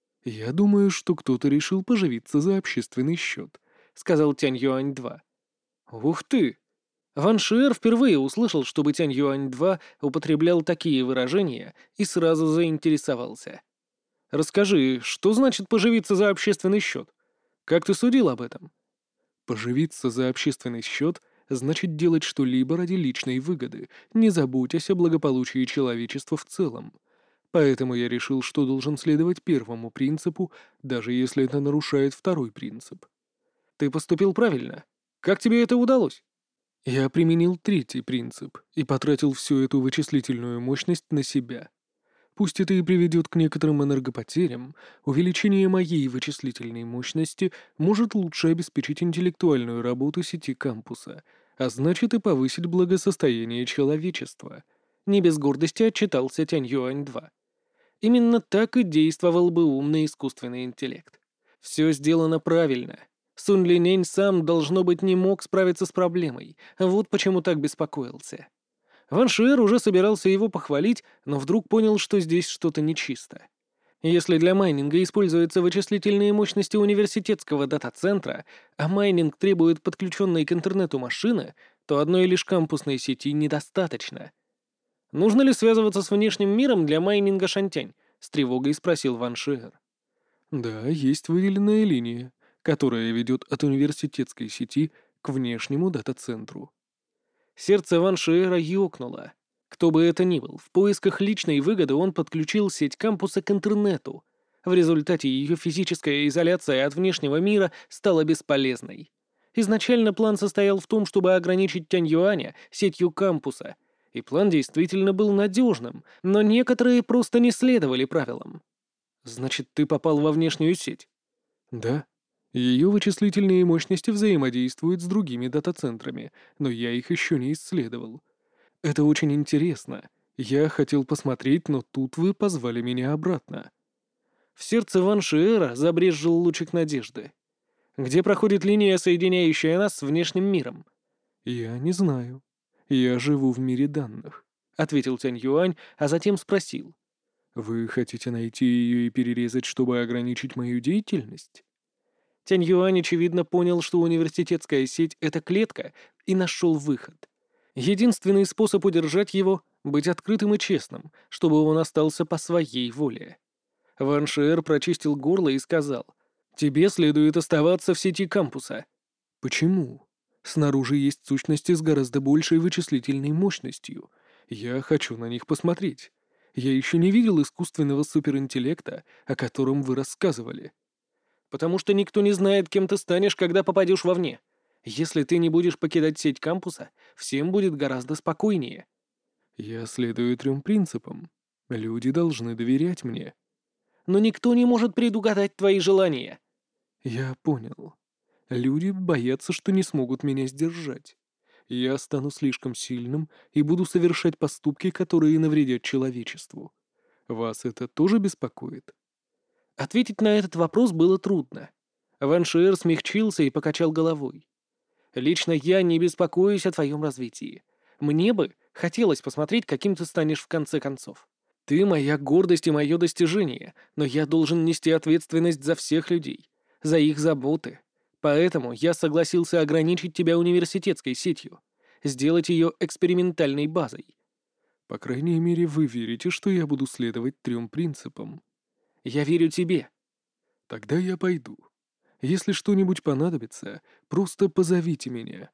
«Я думаю, что кто-то решил поживиться за общественный счет», — сказал Тянь-Юань-два. «Ух ты!» Ван Шиэр впервые услышал, чтобы Тянь-Юань-два употреблял такие выражения, и сразу заинтересовался. «Расскажи, что значит поживиться за общественный счет? Как ты судил об этом?» «Поживиться за общественный счет значит делать что-либо ради личной выгоды, не заботясь о благополучии человечества в целом. Поэтому я решил, что должен следовать первому принципу, даже если это нарушает второй принцип». «Ты поступил правильно. Как тебе это удалось?» «Я применил третий принцип и потратил всю эту вычислительную мощность на себя. Пусть это и приведет к некоторым энергопотерям, увеличение моей вычислительной мощности может лучше обеспечить интеллектуальную работу сети кампуса, а значит и повысить благосостояние человечества». Не без гордости отчитался Тянь-Юань-два. Именно так и действовал бы умный искусственный интеллект. Все сделано правильно. Сунь Линень сам, должно быть, не мог справиться с проблемой, вот почему так беспокоился. Ван Шиэр уже собирался его похвалить, но вдруг понял, что здесь что-то нечисто. Если для майнинга используются вычислительные мощности университетского дата-центра, а майнинг требует подключенной к интернету машины, то одной лишь кампусной сети недостаточно. «Нужно ли связываться с внешним миром для майнинга Шантянь?» — с тревогой спросил Ван Шиэр. «Да, есть выделенная линия, которая ведет от университетской сети к внешнему дата-центру». Сердце Ван Шиэра ёкнуло. Кто бы это ни был, в поисках личной выгоды он подключил сеть кампуса к интернету. В результате ее физическая изоляция от внешнего мира стала бесполезной. Изначально план состоял в том, чтобы ограничить Тянь-Юаня сетью кампуса, и план действительно был надежным, но некоторые просто не следовали правилам. «Значит, ты попал во внешнюю сеть?» «Да. Ее вычислительные мощности взаимодействуют с другими дата-центрами, но я их еще не исследовал. Это очень интересно. Я хотел посмотреть, но тут вы позвали меня обратно». В сердце Ван Шиэра забрезжил лучик надежды. «Где проходит линия, соединяющая нас с внешним миром?» «Я не знаю. Я живу в мире данных», — ответил Тянь-Юань, а затем спросил. «Вы хотите найти ее и перерезать, чтобы ограничить мою деятельность?» Тянь-Юань, очевидно, понял, что университетская сеть — это клетка, и нашел выход. Единственный способ удержать его — быть открытым и честным, чтобы он остался по своей воле. Ван Шиэр прочистил горло и сказал: «Тебе следует оставаться в сети кампуса». «Почему? Снаружи есть сущности с гораздо большей вычислительной мощностью. Я хочу на них посмотреть. Я еще не видел искусственного суперинтеллекта, о котором вы рассказывали». «Потому что никто не знает, кем ты станешь, когда попадешь вовне. Если ты не будешь покидать сеть кампуса, всем будет гораздо спокойнее». «Я следую трем принципам. Люди должны доверять мне». «Но никто не может предугадать твои желания». «Я понял. Люди боятся, что не смогут меня сдержать. Я стану слишком сильным и буду совершать поступки, которые навредят человечеству. Вас это тоже беспокоит?» Ответить на этот вопрос было трудно. Ван Шиэр смягчился и покачал головой. «Лично я не беспокоюсь о твоем развитии. Мне бы хотелось посмотреть, каким ты станешь в конце концов. Ты моя гордость и мое достижение, но я должен нести ответственность за всех людей, за их заботы. Поэтому я согласился ограничить тебя университетской сетью, сделать ее экспериментальной базой». «По крайней мере, вы верите, что я буду следовать трем принципам?» «Я верю тебе». «Тогда я пойду. Если что-нибудь понадобится, просто позовите меня.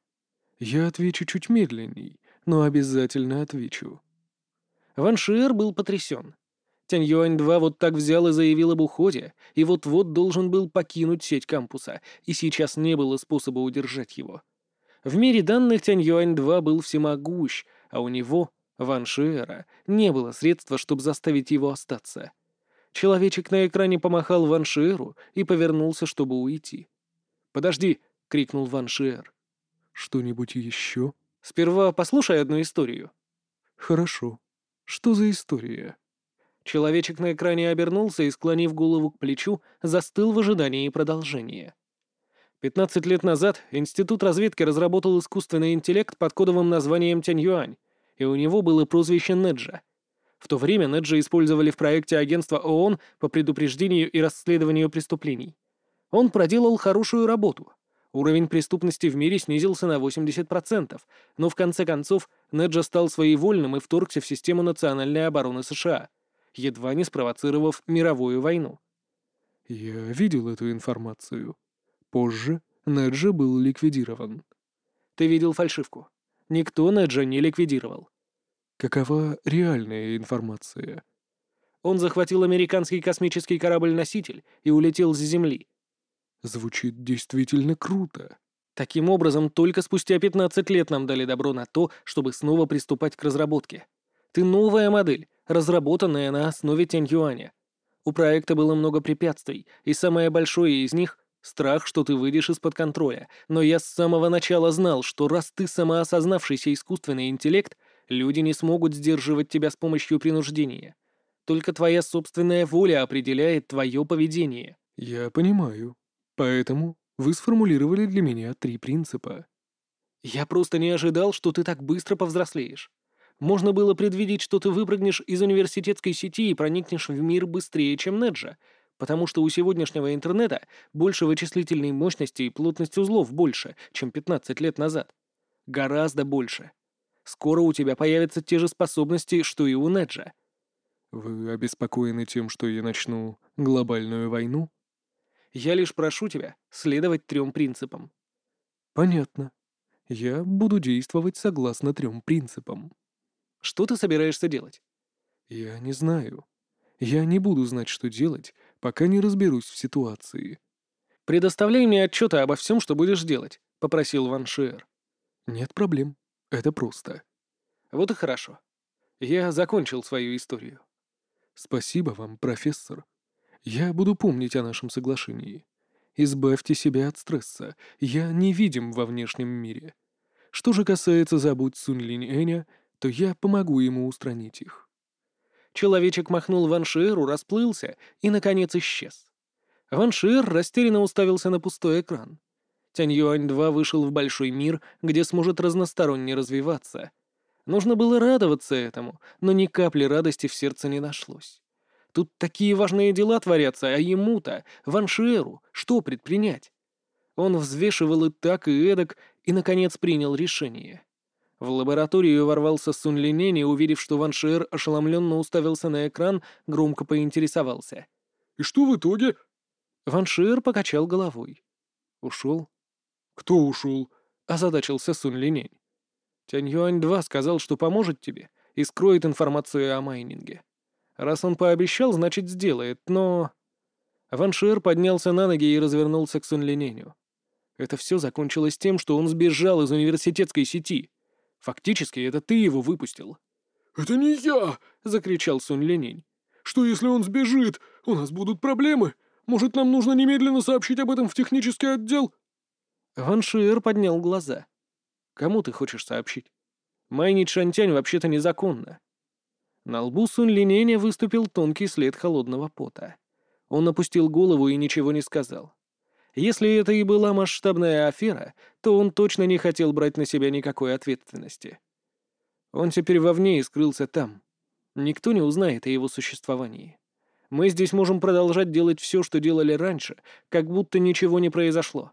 Я отвечу чуть медленней, но обязательно отвечу». Ван Шиэр был потрясен. Тянь-Юань-два вот так взял и заявил об уходе, и вот-вот должен был покинуть сеть кампуса, и сейчас не было способа удержать его. В мире данных Тянь-Юань-два был всемогущ, а у него, Ван Шиэра, не было средства, чтобы заставить его остаться. Человечек на экране помахал Ван Шиэру и повернулся, чтобы уйти. «Подожди!» — крикнул Ван Шиэр. «Что-нибудь еще?» «Сперва послушай одну историю». «Хорошо. Что за история?» Человечек на экране обернулся и, склонив голову к плечу, застыл в ожидании продолжения. Пятнадцать лет назад Институт разведки разработал искусственный интеллект под кодовым названием Тянь-Юань, и у него было прозвище Неджа. В то время Неджа использовали в проекте агентства ООН по предупреждению и расследованию преступлений. Он проделал хорошую работу. Уровень преступности в мире снизился на восемьдесят процентов, но в конце концов Неджа стал своевольным и вторгся в систему национальной обороны США, едва не спровоцировав мировую войну. «Я видел эту информацию. Позже Неджа был ликвидирован». Ты видел фальшивку. Никто Неджа не ликвидировал. Какова реальная информация? Он захватил американский космический корабль-носитель и улетел с Земли. Звучит действительно круто. Таким образом, только спустя пятнадцать лет нам дали добро на то, чтобы снова приступать к разработке. Ты новая модель, разработанная на основе Тянь-Юаня. У проекта было много препятствий, и самое большое из них — страх, что ты выйдешь из-под контроля. Но я с самого начала знал, что раз ты самоосознавшийся искусственный интеллект, люди не смогут сдерживать тебя с помощью принуждения. Только твоя собственная воля определяет твое поведение. Я понимаю. Поэтому вы сформулировали для меня три принципа. Я просто не ожидал, что ты так быстро повзрослеешь. Можно было предвидеть, что ты выпрыгнешь из университетской сети и проникнешь в мир быстрее, чем Неджа, потому что у сегодняшнего интернета больше вычислительной мощности и плотность узлов больше, чем пятнадцать лет назад. Гораздо больше. Скоро у тебя появятся те же способности, что и у Неджа. Вы обеспокоены тем, что я начну глобальную войну? Я лишь прошу тебя следовать трем принципам. Понятно. Я буду действовать согласно трем принципам. Что ты собираешься делать? Я не знаю. Я не буду знать, что делать, пока не разберусь в ситуации. «Предоставляй мне отчеты обо всем, что будешь делать», — попросил Ван Шиэр. Нет проблем. Это просто. Вот и хорошо. Я закончил свою историю. Спасибо вам, профессор. Я буду помнить о нашем соглашении. Избавьте себя от стресса. Я невидим во внешнем мире. Что же касается забудь Сунь Линь-Эня, то я помогу ему устранить их. Человечек махнул Ван Шиэру, расплылся и, наконец, исчез. Ван Шиэр растерянно уставился на пустой экран. Тянь-Юань-два вышел в большой мир, где сможет разносторонне развиваться. Нужно было радоваться этому, но ни капли радости в сердце не нашлось. Тут такие важные дела творятся, а ему-то, Ван Шиэру, что предпринять? Он взвешивал и так, и эдак, и, наконец, принял решение. В лабораторию ворвался Сунь Линень и, увидев, что Ван Шиэр ошеломленно уставился на экран, громко поинтересовался. «И что в итоге?» Ван Шиэр покачал головой. Ушел. «Кто ушел?» — озадачился Сунь Линень. Тянь-Юань-два сказал, что поможет тебе и скроет информацию о майнинге. Раз он пообещал, значит, сделает, но... Ван Шиэр поднялся на ноги и развернулся к Сунь Линеню. Это все закончилось тем, что он сбежал из университетской сети. Фактически, это ты его выпустил. «Это не я!» — закричал Сунь Линень. «Что, если он сбежит? У нас будут проблемы. Может, нам нужно немедленно сообщить об этом в технический отдел?» Ван Шиэр поднял глаза. «Кому ты хочешь сообщить? Майнить Шантянь вообще-то незаконно». На лбу Сунь Линеня выступил тонкий след холодного пота. Он опустил голову и ничего не сказал. Если это и была масштабная афера, то он точно не хотел брать на себя никакой ответственности. Он теперь вовне и скрылся там. Никто не узнает о его существовании. Мы здесь можем продолжать делать все, что делали раньше, как будто ничего не произошло.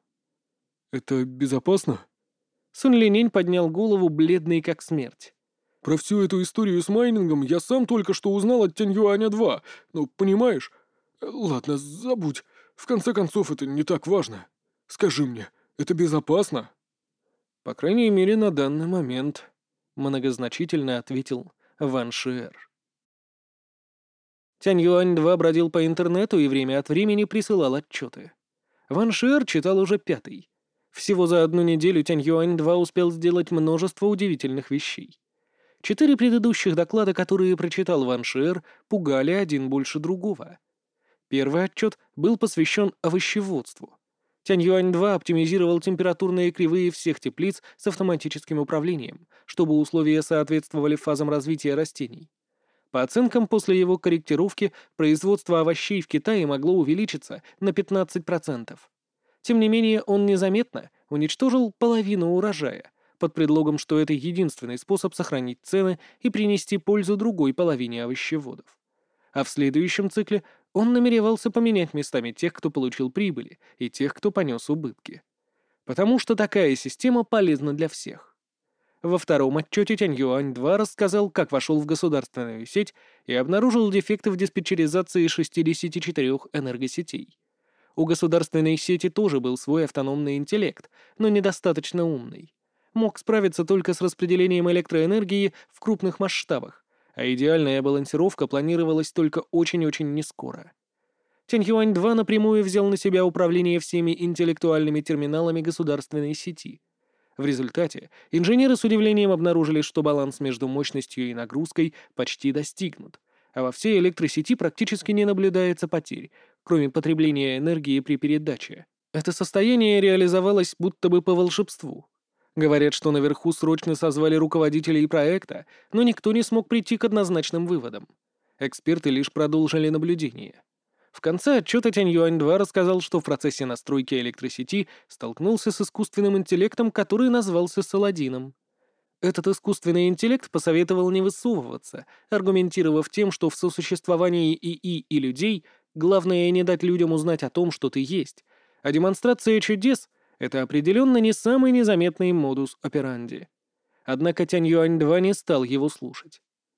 «Это безопасно?» Сунь Линень поднял голову, бледный как смерть. «Про всю эту историю с майнингом я сам только что узнал от Тянь-Юаня-два. Ну, понимаешь? Ладно, забудь. В конце концов, это не так важно. Скажи мне, это безопасно?» «По крайней мере, на данный момент», — многозначительно ответил Ван Шиэр. Тянь-Юань-два бродил по интернету и время от времени присылал отчеты. Ван Шиэр читал уже пятый. Всего за одну неделю Тянь-Юань-два успел сделать множество удивительных вещей. Четыре предыдущих доклада, которые прочитал Ван Шиэр, пугали один больше другого. Первый отчет был посвящен овощеводству. Тянь-Юань-два оптимизировал температурные кривые всех теплиц с автоматическим управлением, чтобы условия соответствовали фазам развития растений. По оценкам, после его корректировки производство овощей в Китае могло увеличиться на пятнадцать процентов. Тем не менее, он незаметно уничтожил половину урожая, под предлогом, что это единственный способ сохранить цены и принести пользу другой половине овощеводов. А в следующем цикле он намеревался поменять местами тех, кто получил прибыли, и тех, кто понес убытки. Потому что такая система полезна для всех. Во втором отчете Тянь-Юань-два рассказал, как вошел в государственную сеть и обнаружил дефекты в диспетчеризации шестидесяти четырёх энергосетей. У государственной сети тоже был свой автономный интеллект, но недостаточно умный. Мог справиться только с распределением электроэнергии в крупных масштабах, а идеальная балансировка планировалась только очень-очень нескоро. Тянь-Юань-два напрямую взял на себя управление всеми интеллектуальными терминалами государственной сети. В результате инженеры с удивлением обнаружили, что баланс между мощностью и нагрузкой почти достигнут, а во всей электросети практически не наблюдается потерь, кроме потребления энергии при передаче. Это состояние реализовалось будто бы по волшебству. Говорят, что наверху срочно созвали руководителей проекта, но никто не смог прийти к однозначным выводам. Эксперты лишь продолжили наблюдение. В конце отчета Тянь-Юань-два рассказал, что в процессе настройки электросети столкнулся с искусственным интеллектом, который назвался Саладином. Этот искусственный интеллект посоветовал не высовываться, аргументировав тем, что в сосуществовании ИИ и людей главное не дать людям узнать о том, что ты есть, а демонстрация чудес — это определенно не самый незаметный модус операнди. Однако Тянь-Юань-два не стал его слушать.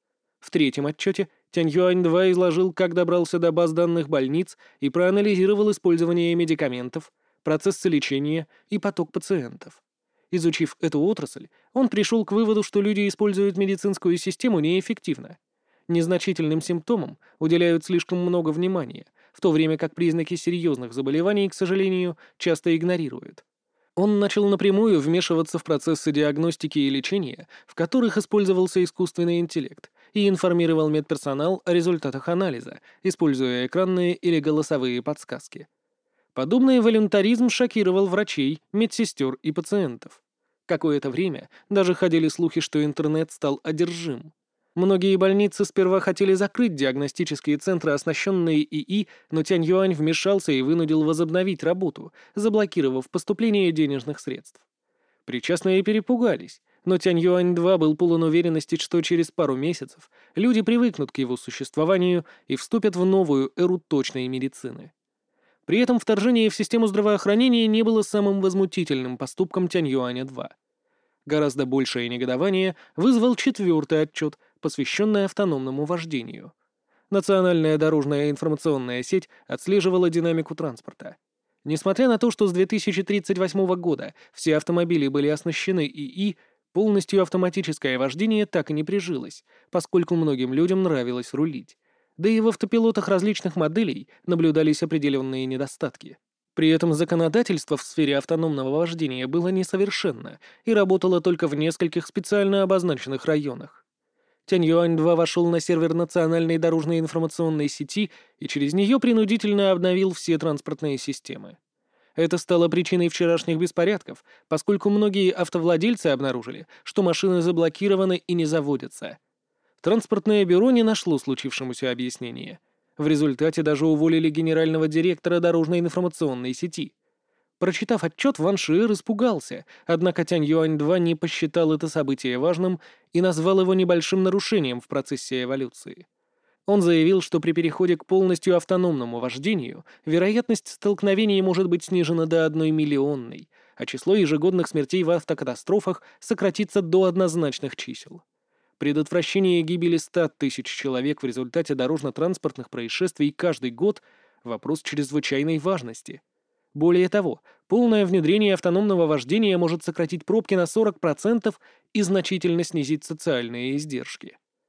В третьем отчете Тянь-Юань-два изложил, как добрался до баз данных больниц и проанализировал использование медикаментов, процессы лечения и поток пациентов. Изучив эту отрасль, он пришел к выводу, что люди используют медицинскую систему неэффективно. Незначительным симптомам уделяют слишком много внимания, в то время как признаки серьезных заболеваний, к сожалению, часто игнорируют. Он начал напрямую вмешиваться в процессы диагностики и лечения, в которых использовался искусственный интеллект, и информировал медперсонал о результатах анализа, используя экранные или голосовые подсказки. Подобный волюнтаризм шокировал врачей, медсестер и пациентов. Какое-то время даже ходили слухи, что интернет стал одержим. Многие больницы сперва хотели закрыть диагностические центры, оснащенные ИИ, но Тянь-Юань вмешался и вынудил возобновить работу, заблокировав поступление денежных средств. Причастные перепугались, но Тянь-Юань-два был полон уверенности, что через пару месяцев люди привыкнут к его существованию и вступят в новую эру точной медицины. При этом вторжение в систему здравоохранения не было самым возмутительным поступком Тянь-Юаня-два. Гораздо большее негодование вызвал четвертый отчет, посвященный автономному вождению. Национальная дорожная информационная сеть отслеживала динамику транспорта. Несмотря на то, что с две тысячи тридцать восьмого года все автомобили были оснащены ИИ, полностью автоматическое вождение так и не прижилось, поскольку многим людям нравилось рулить. Да и в автопилотах различных моделей наблюдались определенные недостатки. При этом законодательство в сфере автономного вождения было несовершенно и работало только в нескольких специально обозначенных районах. Тянь-Юань-два вошел на сервер Национальной дорожной информационной сети и через нее принудительно обновил все транспортные системы. Это стало причиной вчерашних беспорядков, поскольку многие автовладельцы обнаружили, что машины заблокированы и не заводятся. Транспортное бюро не нашло случившемуся объяснения. В результате даже уволили генерального директора дорожной информационной сети. Прочитав отчет, Ван Шиэр испугался, однако Тянь-Юань-два не посчитал это событие важным и назвал его небольшим нарушением в процессе эволюции. Он заявил, что при переходе к полностью автономному вождению вероятность столкновений может быть снижена до одной миллионной, а число ежегодных смертей в автокатастрофах сократится до однозначных чисел. Предотвращение гибели ста тысяч человек в результате дорожно-транспортных происшествий каждый год — вопрос чрезвычайной важности. Более того, полное внедрение автономного вождения может сократить пробки на сорок процентов и значительно снизить социальные издержки.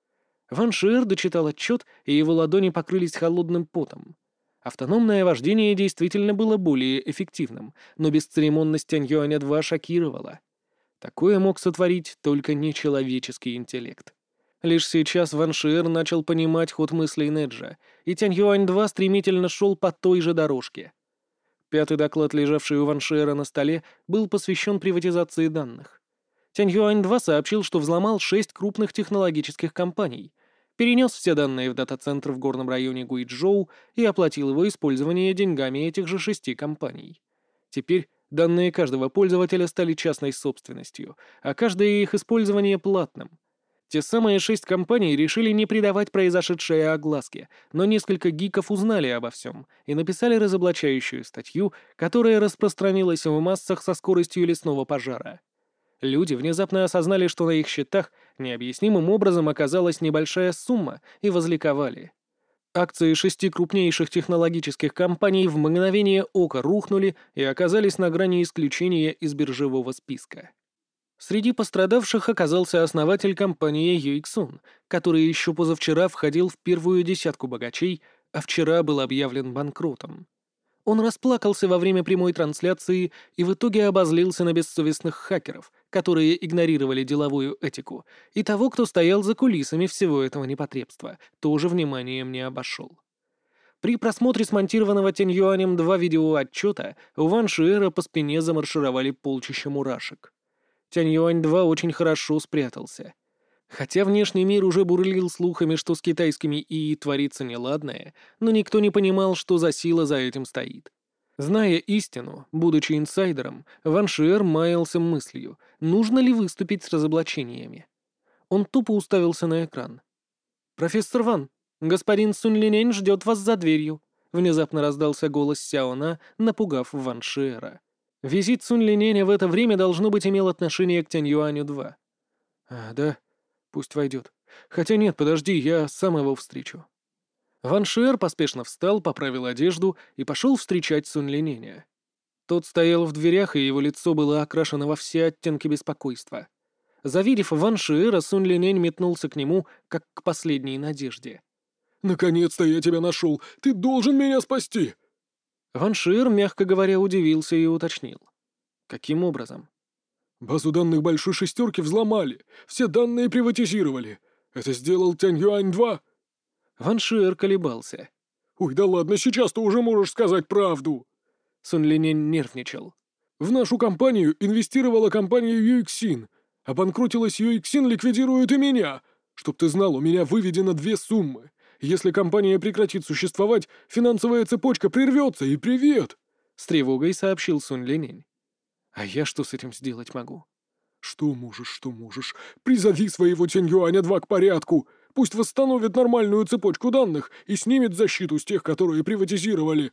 Ван Шиэр дочитал отчет, и его ладони покрылись холодным потом. Автономное вождение действительно было более эффективным, но бесцеремонность Тянь Юаня-два шокировала. Такое мог сотворить только нечеловеческий интеллект. Лишь сейчас Ван Шиэр начал понимать ход мыслей Неджа, и Тянь Юань-два стремительно шел по той же дорожке. Пятый доклад, лежавший у Ван Шиэра на столе, был посвящен приватизации данных. Тянь Юань-два сообщил, что взломал шесть крупных технологических компаний, перенес все данные в дата-центр в горном районе Гуйчжоу и оплатил его использование деньгами этих же шести компаний. Теперь данные каждого пользователя стали частной собственностью, а каждое их использование платным. Те самые шесть компаний решили не придавать произошедшее огласке, но несколько гиков узнали обо всем и написали разоблачающую статью, которая распространилась в массах со скоростью лесного пожара. Люди внезапно осознали, что на их счетах необъяснимым образом оказалась небольшая сумма, и возликовали. Акции шести крупнейших технологических компаний в мгновение ока рухнули и оказались на грани исключения из биржевого списка. Среди пострадавших оказался основатель компании Юйксун, который еще позавчера входил в первую десятку богачей, а вчера был объявлен банкротом. Он расплакался во время прямой трансляции и в итоге обозлился на бессовестных хакеров, которые игнорировали деловую этику, и того, кто стоял за кулисами всего этого непотребства, тоже вниманием не обошел. При просмотре смонтированного Тянь Юанем-два видеоотчета у Ван Шиэра по спине замаршировали полчища мурашек. Тянь Юань-два очень хорошо спрятался. Хотя внешний мир уже бурлил слухами, что с китайскими ИИ творится неладное, но никто не понимал, что за сила за этим стоит. Зная истину, будучи инсайдером, Ван Шиэр маялся мыслью, нужно ли выступить с разоблачениями. Он тупо уставился на экран. «Профессор Ван, господин Сунь Линянь ждет вас за дверью», — внезапно раздался голос Сяо На, напугав Ван Шиэра. Визит Сунь Линэня в это время, должно быть, имел отношение к Тянь Юаню-два. «А, да, пусть войдет. Хотя нет, подожди, я сам его встречу». Ван Шиэр поспешно встал, поправил одежду и пошел встречать Сунь Линэня. Тот стоял в дверях, и его лицо было окрашено во все оттенки беспокойства. Завидев Ван Шиэра, Сунь Линэнь метнулся к нему, как к последней надежде. «Наконец-то я тебя нашел! Ты должен меня спасти!» Ван Шиэр, мягко говоря, удивился и уточнил. «Каким образом?» «Базу данных Большой Шестерки взломали, все данные приватизировали. Это сделал Тянь Юань-два». Ван Шиэр колебался. «Ой, да ладно, сейчас ты уже можешь сказать правду!» Сунь Линэнь нервничал. «В нашу компанию инвестировала компания Юйксин. Обанкротилась Юйксин, ликвидируют и меня. Чтоб ты знал, у меня выведено две суммы. Если компания прекратит существовать, финансовая цепочка прервется, и привет!» С тревогой сообщил Сунь Линэнь. «А я что с этим сделать могу?» «Что можешь, что можешь. Призови своего Тянь Юаня-два к порядку. Пусть восстановит нормальную цепочку данных и снимет защиту с тех, которые приватизировали».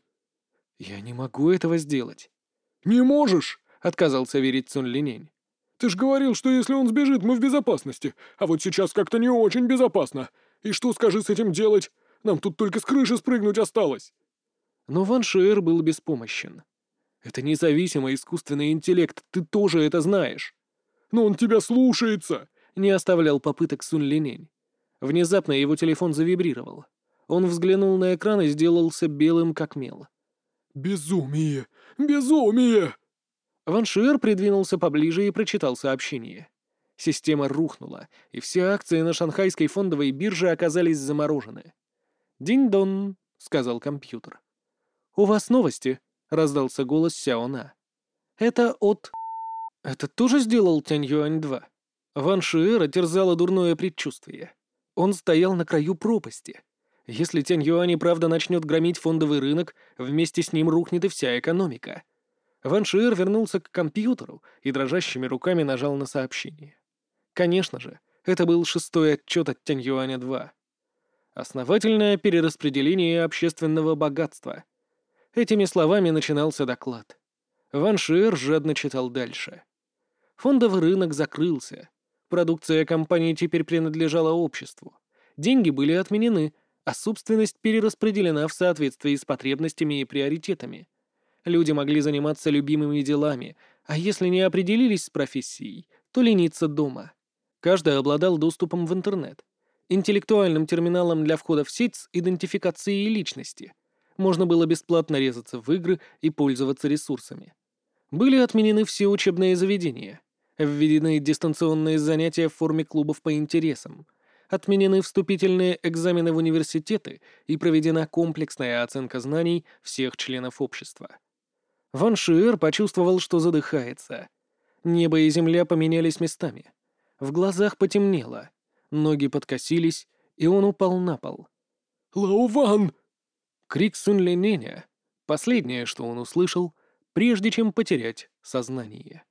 «Я не могу этого сделать». «Не можешь?» — отказался верить Сунь Линэнь. «Ты ж говорил, что если он сбежит, мы в безопасности. А вот сейчас как-то не очень безопасно. И что, скажи, с этим делать? Нам тут только с крыши спрыгнуть осталось». Но Ван Шиэр был беспомощен. «Это независимый искусственный интеллект, ты тоже это знаешь». «Но он тебя слушается!» — не оставлял попыток Сунь Линэнь. Внезапно его телефон завибрировал. Он взглянул на экран и сделался белым, как мел. «Безумие! Безумие!» Ван Шиэр придвинулся поближе и прочитал сообщение. Система рухнула, и все акции на шанхайской фондовой бирже оказались заморожены. «Динь-дон», — сказал компьютер. «У вас новости», — раздался голос Сяо На. «Это от...» «Это тоже сделал Тянь Юань-два?» Ван Шиэра терзало дурное предчувствие. Он стоял на краю пропасти. Если Тянь Юань и правда начнет громить фондовый рынок, вместе с ним рухнет и вся экономика. Ван Шиэр вернулся к компьютеру и дрожащими руками нажал на сообщение. Конечно же, это был шестой отчет от Тянь Юаня-два. Основательное перераспределение общественного богатства. Этими словами начинался доклад. Ван Шиэр жадно читал дальше. Фондовый рынок закрылся. Продукция компании теперь принадлежала обществу. Деньги были отменены, а собственность перераспределена в соответствии с потребностями и приоритетами. Люди могли заниматься любимыми делами, а если не определились с профессией, то лениться дома. Каждый обладал доступом в интернет. интеллектуальным терминалом для входа в сеть с идентификацией личности. Можно было бесплатно резаться в игры и пользоваться ресурсами. Были отменены все учебные заведения. Введены дистанционные занятия в форме клубов по интересам. Отменены вступительные экзамены в университеты и проведена комплексная оценка знаний всех членов общества. Ван Шиэр почувствовал, что задыхается. Небо и земля поменялись местами. В глазах потемнело. Ноги подкосились, и он упал на пол. «Лао Ван!» Крик Сунь Линэня — последнее, что он услышал, прежде чем потерять сознание.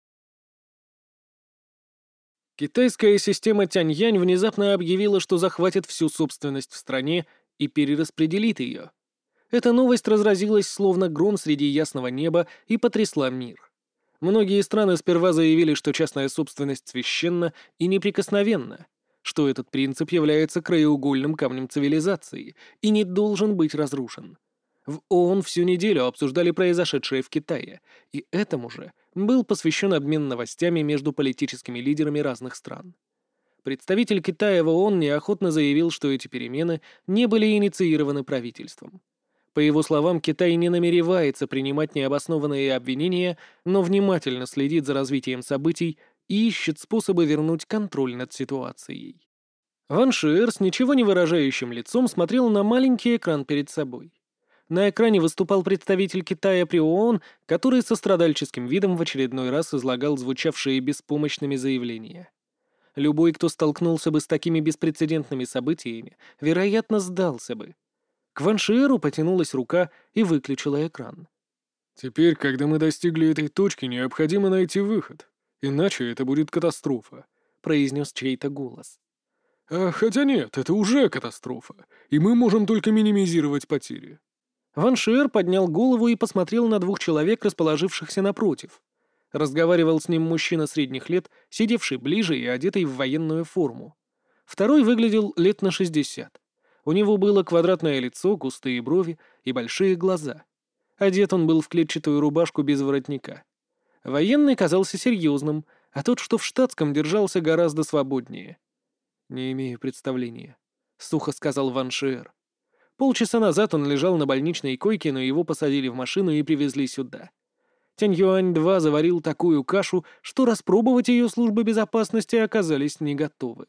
Китайская система Тяньянь внезапно объявила, что захватит всю собственность в стране и перераспределит ее. Эта новость разразилась словно гром среди ясного неба и потрясла мир. Многие страны сперва заявили, что частная собственность священна и неприкосновенна, что этот принцип является краеугольным камнем цивилизации и не должен быть разрушен. В ООН всю неделю обсуждали произошедшее в Китае, и этому же был посвящен обмен новостями между политическими лидерами разных стран. Представитель Китая в ООН неохотно заявил, что эти перемены не были инициированы правительством. По его словам, Китай не намеревается принимать необоснованные обвинения, но внимательно следит за развитием событий и ищет способы вернуть контроль над ситуацией. Ван Шиэр с ничего не выражающим лицом смотрел на маленький экран перед собой. На экране выступал представитель Китая при ООН, который со страдальческим видом в очередной раз излагал звучавшие беспомощными заявления. Любой, кто столкнулся бы с такими беспрецедентными событиями, вероятно, сдался бы. К Ван Шиэру потянулась рука и выключила экран. «Теперь, когда мы достигли этой точки, необходимо найти выход. Иначе это будет катастрофа», — произнес чей-то голос. «А, хотя нет, это уже катастрофа, и мы можем только минимизировать потери». Ван Шиэр поднял голову и посмотрел на двух человек, расположившихся напротив. Разговаривал с ним мужчина средних лет, сидевший ближе и одетый в военную форму. Второй выглядел лет на шестьдесят. У него было квадратное лицо, густые брови и большие глаза. Одет он был в клетчатую рубашку без воротника. Военный казался серьезным, а тот, что в штатском, держался гораздо свободнее. «Не имею представления», — сухо сказал Ван Шиэр. Полчаса назад он лежал на больничной койке, но его посадили в машину и привезли сюда. Тянь-Юань-два заварил такую кашу, что распробовать ее службы безопасности оказались не готовы.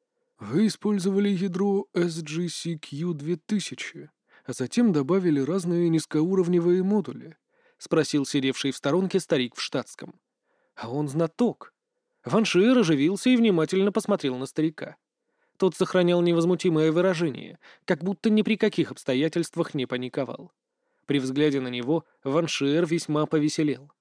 «Вы использовали ядро эс джи си кью две тысячи, а затем добавили разные низкоуровневые модули», — спросил сидевший в сторонке старик в штатском. А он знаток. Ван Шиэр оживился и внимательно посмотрел на старика. Тот сохранял невозмутимое выражение, как будто ни при каких обстоятельствах не паниковал. При взгляде на него Ван Шиэр весьма повеселел.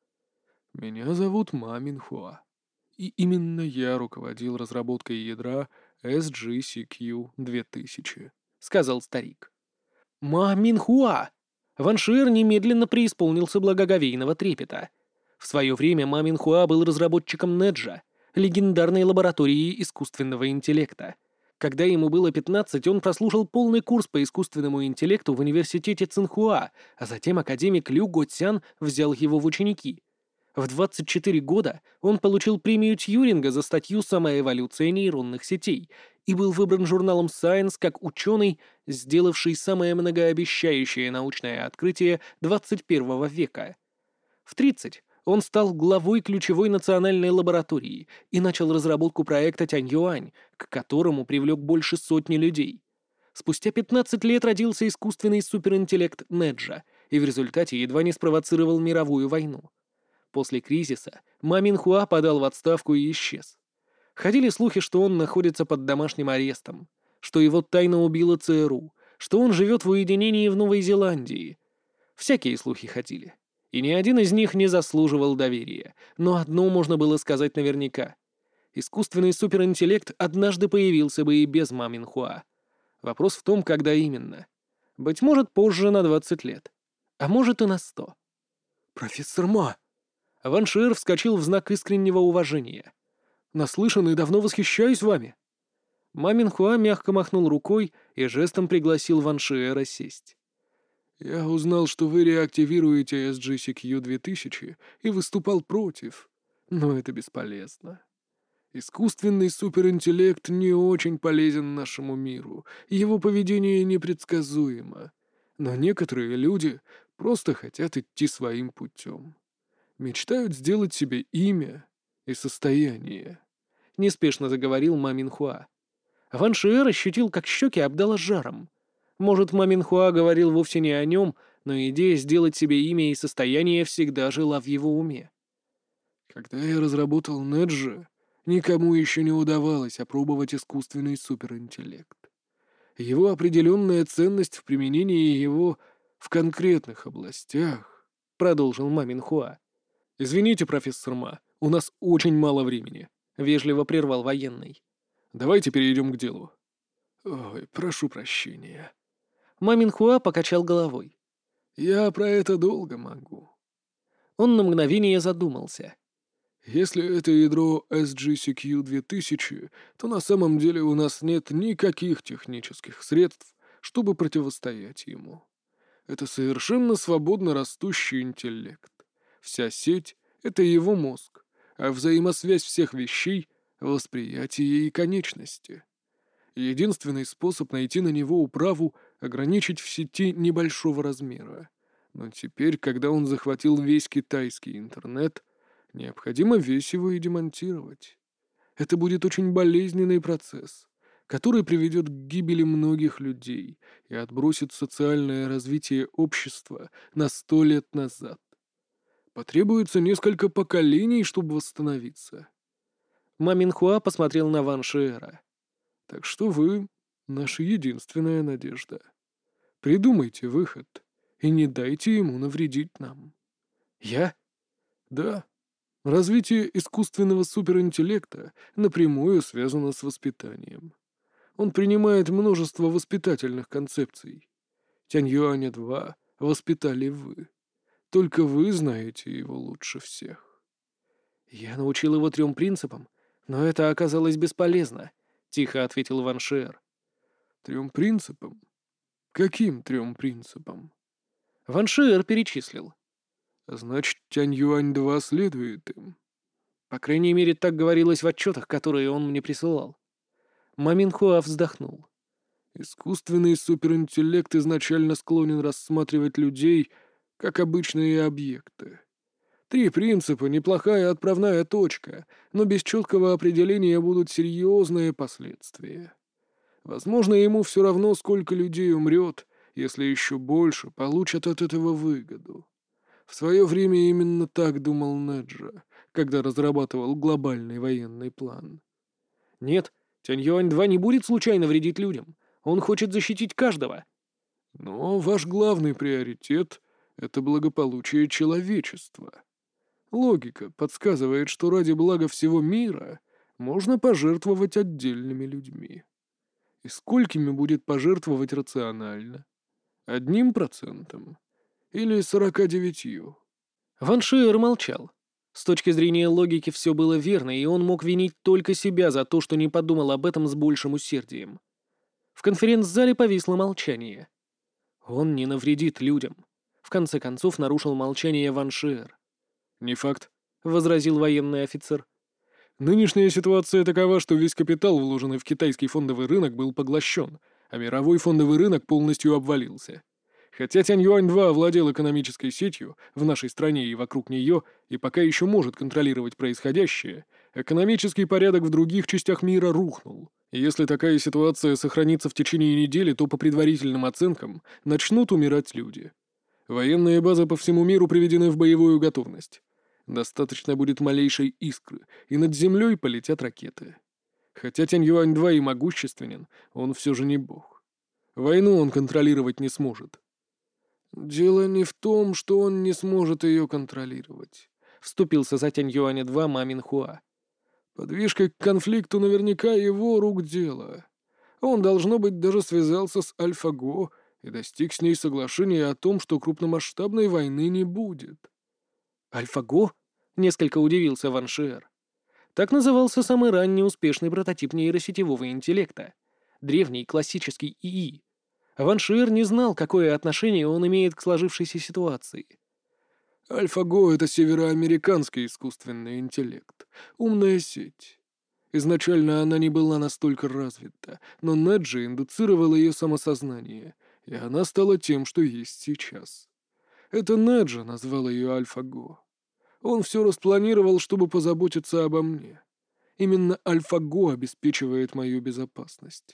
«Меня зовут Ма Минхуа, и именно я руководил разработкой ядра эс джи си кью две тысячи», — сказал старик. «Ма Минхуа!» Ван Шиэр немедленно преисполнился благоговейного трепета. В свое время Ма Минхуа был разработчиком Неджа, легендарной лаборатории искусственного интеллекта. Когда ему было пятнадцать, он прослушал полный курс по искусственному интеллекту в университете Цинхуа, а затем академик Лю Гоцян взял его в ученики. В двадцать четыре года он получил премию Тьюринга за статью «Самоэволюция нейронных сетей» и был выбран журналом Science как ученый, сделавший самое многообещающее научное открытие двадцать первого века. В тридцать он стал главой ключевой национальной лаборатории и начал разработку проекта Тянь-Юань, к которому привлек больше сотни людей. Спустя пятнадцать лет родился искусственный суперинтеллект Неджа и в результате едва не спровоцировал мировую войну. После кризиса Ма Минхуа подал в отставку и исчез. Ходили слухи, что он находится под домашним арестом, что его тайно убила ЦРУ, что он живет в уединении в Новой Зеландии. Всякие слухи ходили. И ни один из них не заслуживал доверия. Но одно можно было сказать наверняка. Искусственный суперинтеллект однажды появился бы и без Ма Минхуа. Вопрос в том, когда именно. Быть может, позже на двадцать лет. А может и на сто. «Профессор Ма!» Ван Шиэр вскочил в знак искреннего уважения. «Наслышан и давно восхищаюсь вами!» Ма Минхуа мягко махнул рукой и жестом пригласил Ван Шиэра сесть. «Я узнал, что вы реактивируете эс джи си кью две тысячи и выступал против, но это бесполезно. Искусственный суперинтеллект не очень полезен нашему миру, его поведение непредсказуемо. Но некоторые люди просто хотят идти своим путем. Мечтают сделать себе имя и состояние. Неспешно заговорил Ма Минхуа. Ван Шиэр ощутил, как щеки обдало жаром. Может, Ма Минхуа говорил вовсе не о нем, но идея сделать себе имя и состояние всегда жила в его уме. Когда я разработал Неджи, никому еще не удавалось опробовать искусственный суперинтеллект. Его определенная ценность в применении его в конкретных областях, — продолжил Ма Минхуа. «Извините, профессор Ма, у нас очень мало времени», — вежливо прервал военный. «Давайте перейдем к делу». «Ой, прошу прощения». Ма Минхуа покачал головой. «Я про это долго могу». Он на мгновение задумался. Если это ядро эс джи си кью две тысячи, то на самом деле у нас нет никаких технических средств, чтобы противостоять ему. Это совершенно свободно растущий интеллект. Вся сеть — это его мозг, а взаимосвязь всех вещей — восприятие и конечности. Единственный способ найти на него управу — ограничить в сети небольшого размера. Но теперь, когда он захватил весь китайский интернет, необходимо весь его и демонтировать. Это будет очень болезненный процесс, который приведет к гибели многих людей и отбросит социальное развитие общества на сто лет назад. Потребуется несколько поколений, чтобы восстановиться. Ма Минхуа посмотрел на Ван Шиэра. Так что вы — наша единственная надежда. Придумайте выход и не дайте ему навредить нам. Я? Да. Развитие искусственного суперинтеллекта напрямую связано с воспитанием. Он принимает множество воспитательных концепций. Тянь-Юаня-два воспитали вы. Только вы знаете его лучше всех. Я научил его трем принципам, но это оказалось бесполезно, — тихо ответил Ван Шиэр. Трем принципам? Каким трем принципам? Ван Шиэр перечислил. Значит, Тянь-Юань-два следует им. По крайней мере, так говорилось в отчетах, которые он мне присылал. Ма Минхуа вздохнул. Искусственный суперинтеллект изначально склонен рассматривать людей как обычные объекты. Три принципа — неплохая отправная точка, но без четкого определения будут серьезные последствия. Возможно, ему все равно, сколько людей умрет, если еще больше получат от этого выгоду. В свое время именно так думал Неджа, когда разрабатывал глобальный военный план. Нет, Тянь-Юань-два не будет случайно вредить людям. Он хочет защитить каждого. Но ваш главный приоритет — это благополучие человечества. Логика подсказывает, что ради блага всего мира можно пожертвовать отдельными людьми. И сколькими будет пожертвовать рационально? Одним процентом? Или сорока девятью? Ван Шиэр молчал. С точки зрения логики все было верно, и он мог винить только себя за то, что не подумал об этом с большим усердием. В конференц-зале повисло молчание. Он не навредит людям. В конце концов нарушил молчание Ван Шиэр. «Не факт», — возразил военный офицер. «Нынешняя ситуация такова, что весь капитал, вложенный в китайский фондовый рынок, был поглощен, а мировой фондовый рынок полностью обвалился. Хотя Тянь-Юань-два овладел экономической сетью в нашей стране и вокруг нее, и пока еще может контролировать происходящее, экономический порядок в других частях мира рухнул. И если такая ситуация сохранится в течение недели, то по предварительным оценкам начнут умирать люди. Военные базы по всему миру приведены в боевую готовность. Достаточно будет малейшей искры, и над землей полетят ракеты. Хотя Тянь-Юань-два и могущественен, он все же не бог. Войну он контролировать не сможет. «Дело не в том, что он не сможет ее контролировать», — вступился за Тянь-Юаня-два Ма Минхуа. «Подвижка к конфликту наверняка его рук дело. Он, должно быть, даже связался с Альфа-Го и достиг с ней соглашения о том, что крупномасштабной войны не будет». «Альфа-Го?» — несколько удивился Ван Шиэр. Так назывался самый ранний успешный прототип нейросетевого интеллекта. Древний классический ИИ. Ван Шиэр не знал, какое отношение он имеет к сложившейся ситуации. «Альфа-Го — это североамериканский искусственный интеллект. Умная сеть. Изначально она не была настолько развита, но Неджи индуцировал ее самосознание, и она стала тем, что есть сейчас. Это Неджи назвал ее Альфа-Го. Он все распланировал, чтобы позаботиться обо мне. Именно Альфа-Го обеспечивает мою безопасность.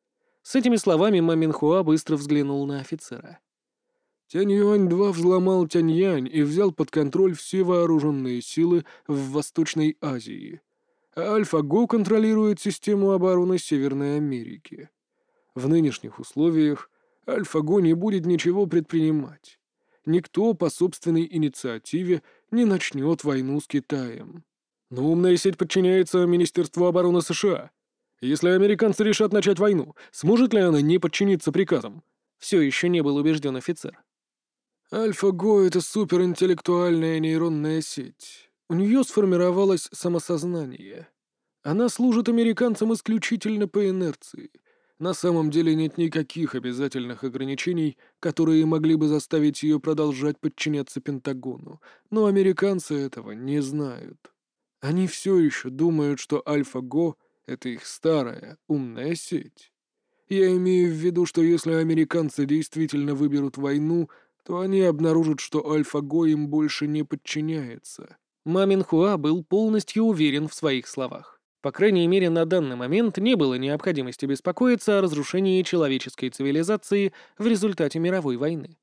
С этими словами Ма Минхуа быстро взглянул на офицера. Тянь-Юань-два взломал Тянь-Янь и взял под контроль все вооруженные силы в Восточной Азии. А Альфа-Го контролирует систему обороны Северной Америки. В нынешних условиях Альфа-Го не будет ничего предпринимать. Никто по собственной инициативе не начнет войну с Китаем. Но умная сеть подчиняется Министерству обороны США. Если американцы решат начать войну, сможет ли она не подчиниться приказам? Все еще не был убежден офицер. Альфа-Го — это суперинтеллектуальная нейронная сеть. У нее сформировалось самосознание. Она служит американцам исключительно по инерции. На самом деле нет никаких обязательных ограничений, которые могли бы заставить ее продолжать подчиняться Пентагону, но американцы этого не знают. Они все еще думают, что Альфа-Го — это их старая, умная сеть. Я имею в виду, что если американцы действительно выберут войну, то они обнаружат, что Альфа-Го им больше не подчиняется. Ма Минхуа был полностью уверен в своих словах. По крайней мере, на данный момент не было необходимости беспокоиться о разрушении человеческой цивилизации в результате мировой войны.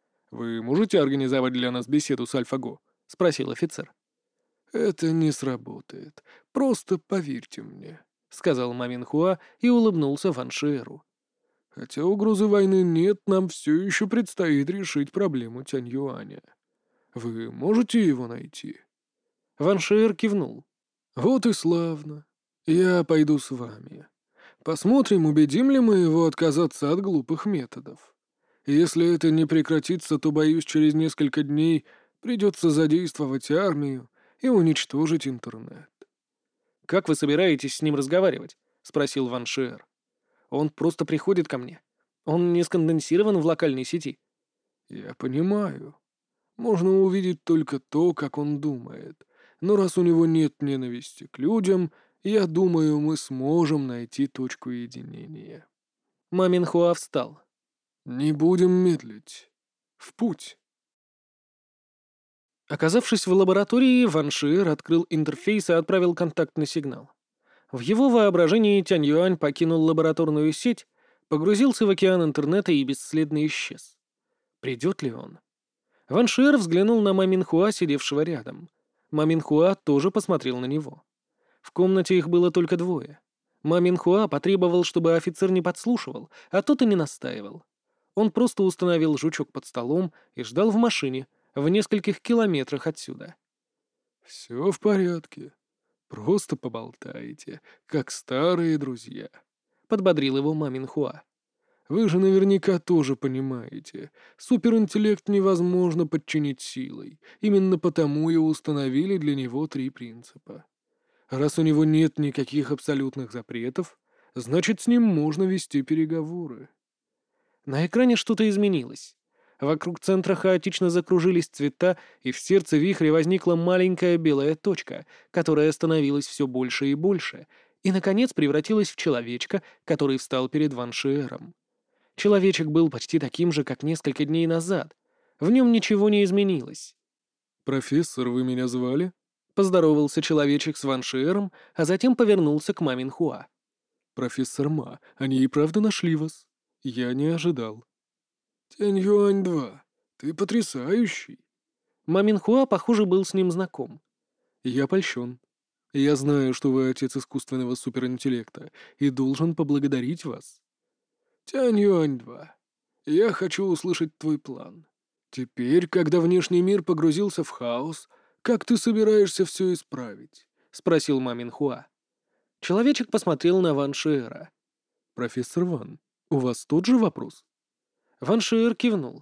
«Вы можете организовать для нас беседу с Альфа-Го?» — спросил офицер. «Это не сработает. Просто поверьте мне», — сказал Ма Минхуа и улыбнулся Ван Шиэру. «Хотя угрозы войны нет, нам все еще предстоит решить проблему Тянь-Юаня. Вы можете его найти?» Ван Шиэр кивнул. «Вот и славно. Я пойду с вами. Посмотрим, убедим ли мы его отказаться от глупых методов. Если это не прекратится, то, боюсь, через несколько дней придется задействовать армию и уничтожить интернет». «Как вы собираетесь с ним разговаривать?» — спросил Ван Шиэр. «Он просто приходит ко мне. Он не сконденсирован в локальной сети». «Я понимаю. Можно увидеть только то, как он думает. Но раз у него нет ненависти к людям, я думаю, мы сможем найти точку единения». Ма Минхуа встал. «Не будем медлить. В путь». Оказавшись в лаборатории, Ван Шиэр открыл интерфейс и отправил контактный сигнал. В его воображении Тянь Юань покинул лабораторную сеть, погрузился в океан интернета и бесследно исчез. Придет ли он? Ван Шиэр взглянул на Ма Минхуа, сидевшего рядом. Ма Минхуа тоже посмотрел на него. В комнате их было только двое. Ма Минхуа потребовал, чтобы офицер не подслушивал, а тот и не настаивал. Он просто установил жучок под столом и ждал в машине, в нескольких километрах отсюда. «Все в порядке. Просто поболтайте, как старые друзья», — подбодрил его Ма Минхуа. «Вы же наверняка тоже понимаете, суперинтеллект невозможно подчинить силой. Именно потому и установили для него три принципа. Раз у него нет никаких абсолютных запретов, значит, с ним можно вести переговоры». На экране что-то изменилось. Вокруг центра хаотично закружились цвета, и в сердце вихря возникла маленькая белая точка, которая становилась все больше и больше, и, наконец, превратилась в человечка, который встал перед Ван Шиэром. Человечек был почти таким же, как несколько дней назад. В нем ничего не изменилось. «Профессор, вы меня звали?» — поздоровался человечек с Ван Шиэром, а затем повернулся к Ма Минхуа. «Профессор Ма, они и правда нашли вас? Я не ожидал». «Тянь-Юань-два, ты потрясающий». Ма Минхуа, похоже, был с ним знаком. «Я польщен. Я знаю, что вы отец искусственного суперинтеллекта, и должен поблагодарить вас». «Тянь-Юань-два, я хочу услышать твой план. Теперь, когда внешний мир погрузился в хаос, как ты собираешься все исправить?» — спросил Ма Минхуа. Человечек посмотрел на Ван Шиэра. «Профессор Ван, у вас тот же вопрос?» Ван Шиэр кивнул.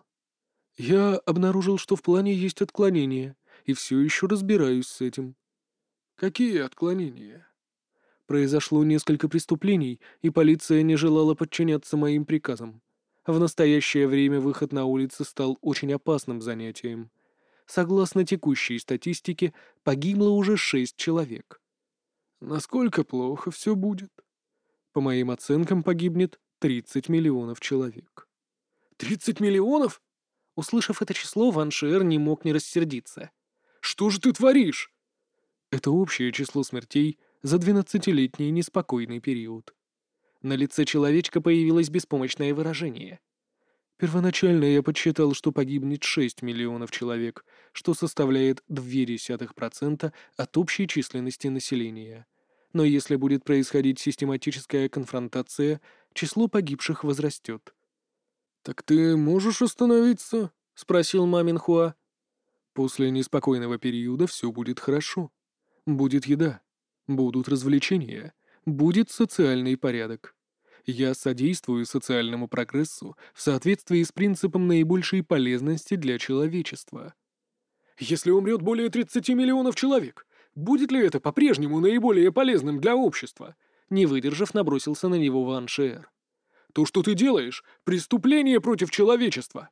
«Я обнаружил, что в плане есть отклонения, и все еще разбираюсь с этим». «Какие отклонения?» «Произошло несколько преступлений, и полиция не желала подчиняться моим приказам. В настоящее время выход на улицы стал очень опасным занятием. Согласно текущей статистике, погибло уже шесть человек». Насколько плохо все будет? По моим оценкам, погибнет тридцать миллионов человек. Тридцать миллионов? Услышав это число, Ван Шиэр не мог не рассердиться. Что же ты творишь? Это общее число смертей за двенадцатилетний неспокойный период. На лице человечка появилось беспомощное выражение. Первоначально я подсчитал, что погибнет шесть миллионов человек, что составляет ноль целых две десятых процента от общей численности населения. Но если будет происходить систематическая конфронтация, число погибших возрастет. «Так ты можешь остановиться?» — спросил Мамин Хуа. «После неспокойного периода все будет хорошо. Будет еда, будут развлечения, будет социальный порядок. Я содействую социальному прогрессу в соответствии с принципом наибольшей полезности для человечества». «Если умрет более тридцати миллионов человек, будет ли это по-прежнему наиболее полезным для общества?» Не выдержав, набросился на него Ван Шиэр. «То, что ты делаешь, преступление против человечества».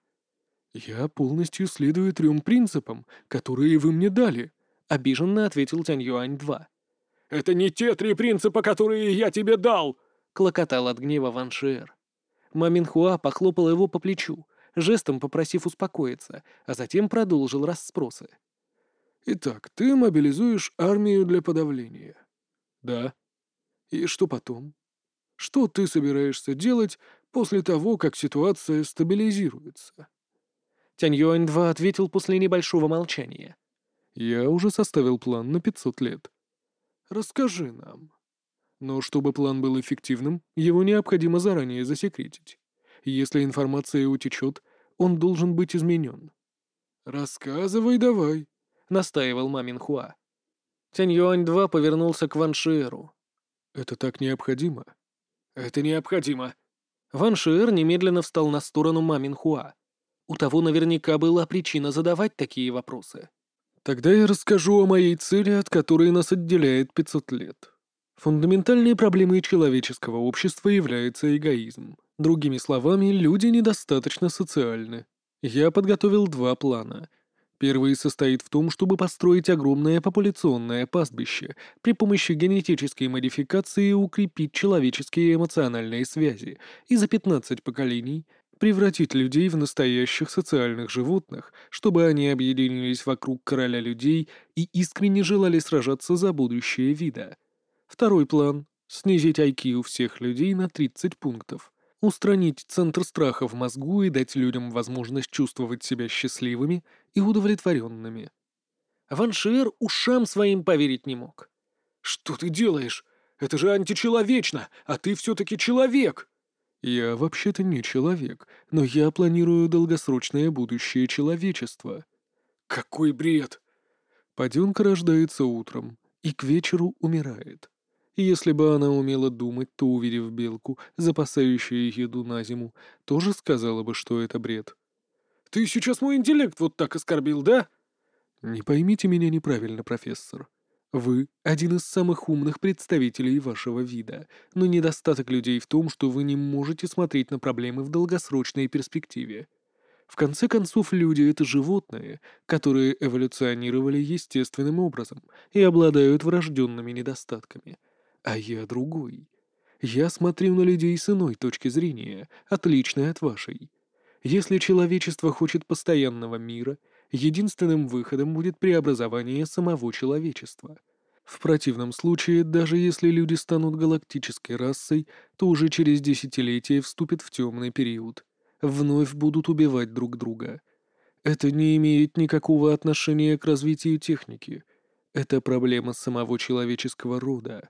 «Я полностью следую трем принципам, которые вы мне дали», — обиженно ответил Тянь Юань-два. «Это не те три принципа, которые я тебе дал!» — клокотал от гнева Ван Шиэр. Мамин Хуа похлопал его по плечу, жестом попросив успокоиться, а затем продолжил расспросы. «Итак, ты мобилизуешь армию для подавления?» «Да». «И что потом? Что ты собираешься делать после того, как ситуация стабилизируется?» Тянь Юань-два ответил после небольшого молчания. «Я уже составил план на пятьсот лет. Расскажи нам. Но чтобы план был эффективным, его необходимо заранее засекретить. Если информация утечет, он должен быть изменен». «Рассказывай давай», — настаивал Мамин Хуа. Тянь Юань-два повернулся к Ван Шиэру. «Это так необходимо?» «Это необходимо». Ван Шиэр немедленно встал на сторону Мамин Хуа. У того наверняка была причина задавать такие вопросы. «Тогда я расскажу о моей цели, от которой нас отделяет пятьсот лет. Фундаментальной проблемой человеческого общества является эгоизм. Другими словами, люди недостаточно социальны. Я подготовил два плана. Первый состоит в том, чтобы построить огромное популяционное пастбище, при помощи генетической модификации укрепить человеческие эмоциональные связи и за пятнадцать поколений превратить людей в настоящих социальных животных, чтобы они объединились вокруг короля людей и искренне желали сражаться за будущее вида. Второй план — снизить ай кью всех людей на тридцать пунктов. Устранить центр страха в мозгу и дать людям возможность чувствовать себя счастливыми и удовлетворенными. Ван Шиэр ушам своим поверить не мог. «Что ты делаешь? Это же античеловечно, а ты все-таки человек!» «Я вообще-то не человек, но я планирую долгосрочное будущее человечества». «Какой бред!» Паденка рождается утром и к вечеру умирает. Если бы она умела думать, то, увидев белку, запасающую еду на зиму, тоже сказала бы, что это бред. «Ты сейчас мой интеллект вот так оскорбил, да?» «Не поймите меня неправильно, профессор. Вы — один из самых умных представителей вашего вида, но недостаток людей в том, что вы не можете смотреть на проблемы в долгосрочной перспективе. В конце концов, люди — это животные, которые эволюционировали естественным образом и обладают врожденными недостатками. А я другой. Я смотрю на людей с иной точки зрения, отличной от вашей. Если человечество хочет постоянного мира, единственным выходом будет преобразование самого человечества. В противном случае, даже если люди станут галактической расой, то уже через десятилетия вступят в темный период. Вновь будут убивать друг друга. Это не имеет никакого отношения к развитию техники. Это проблема самого человеческого рода.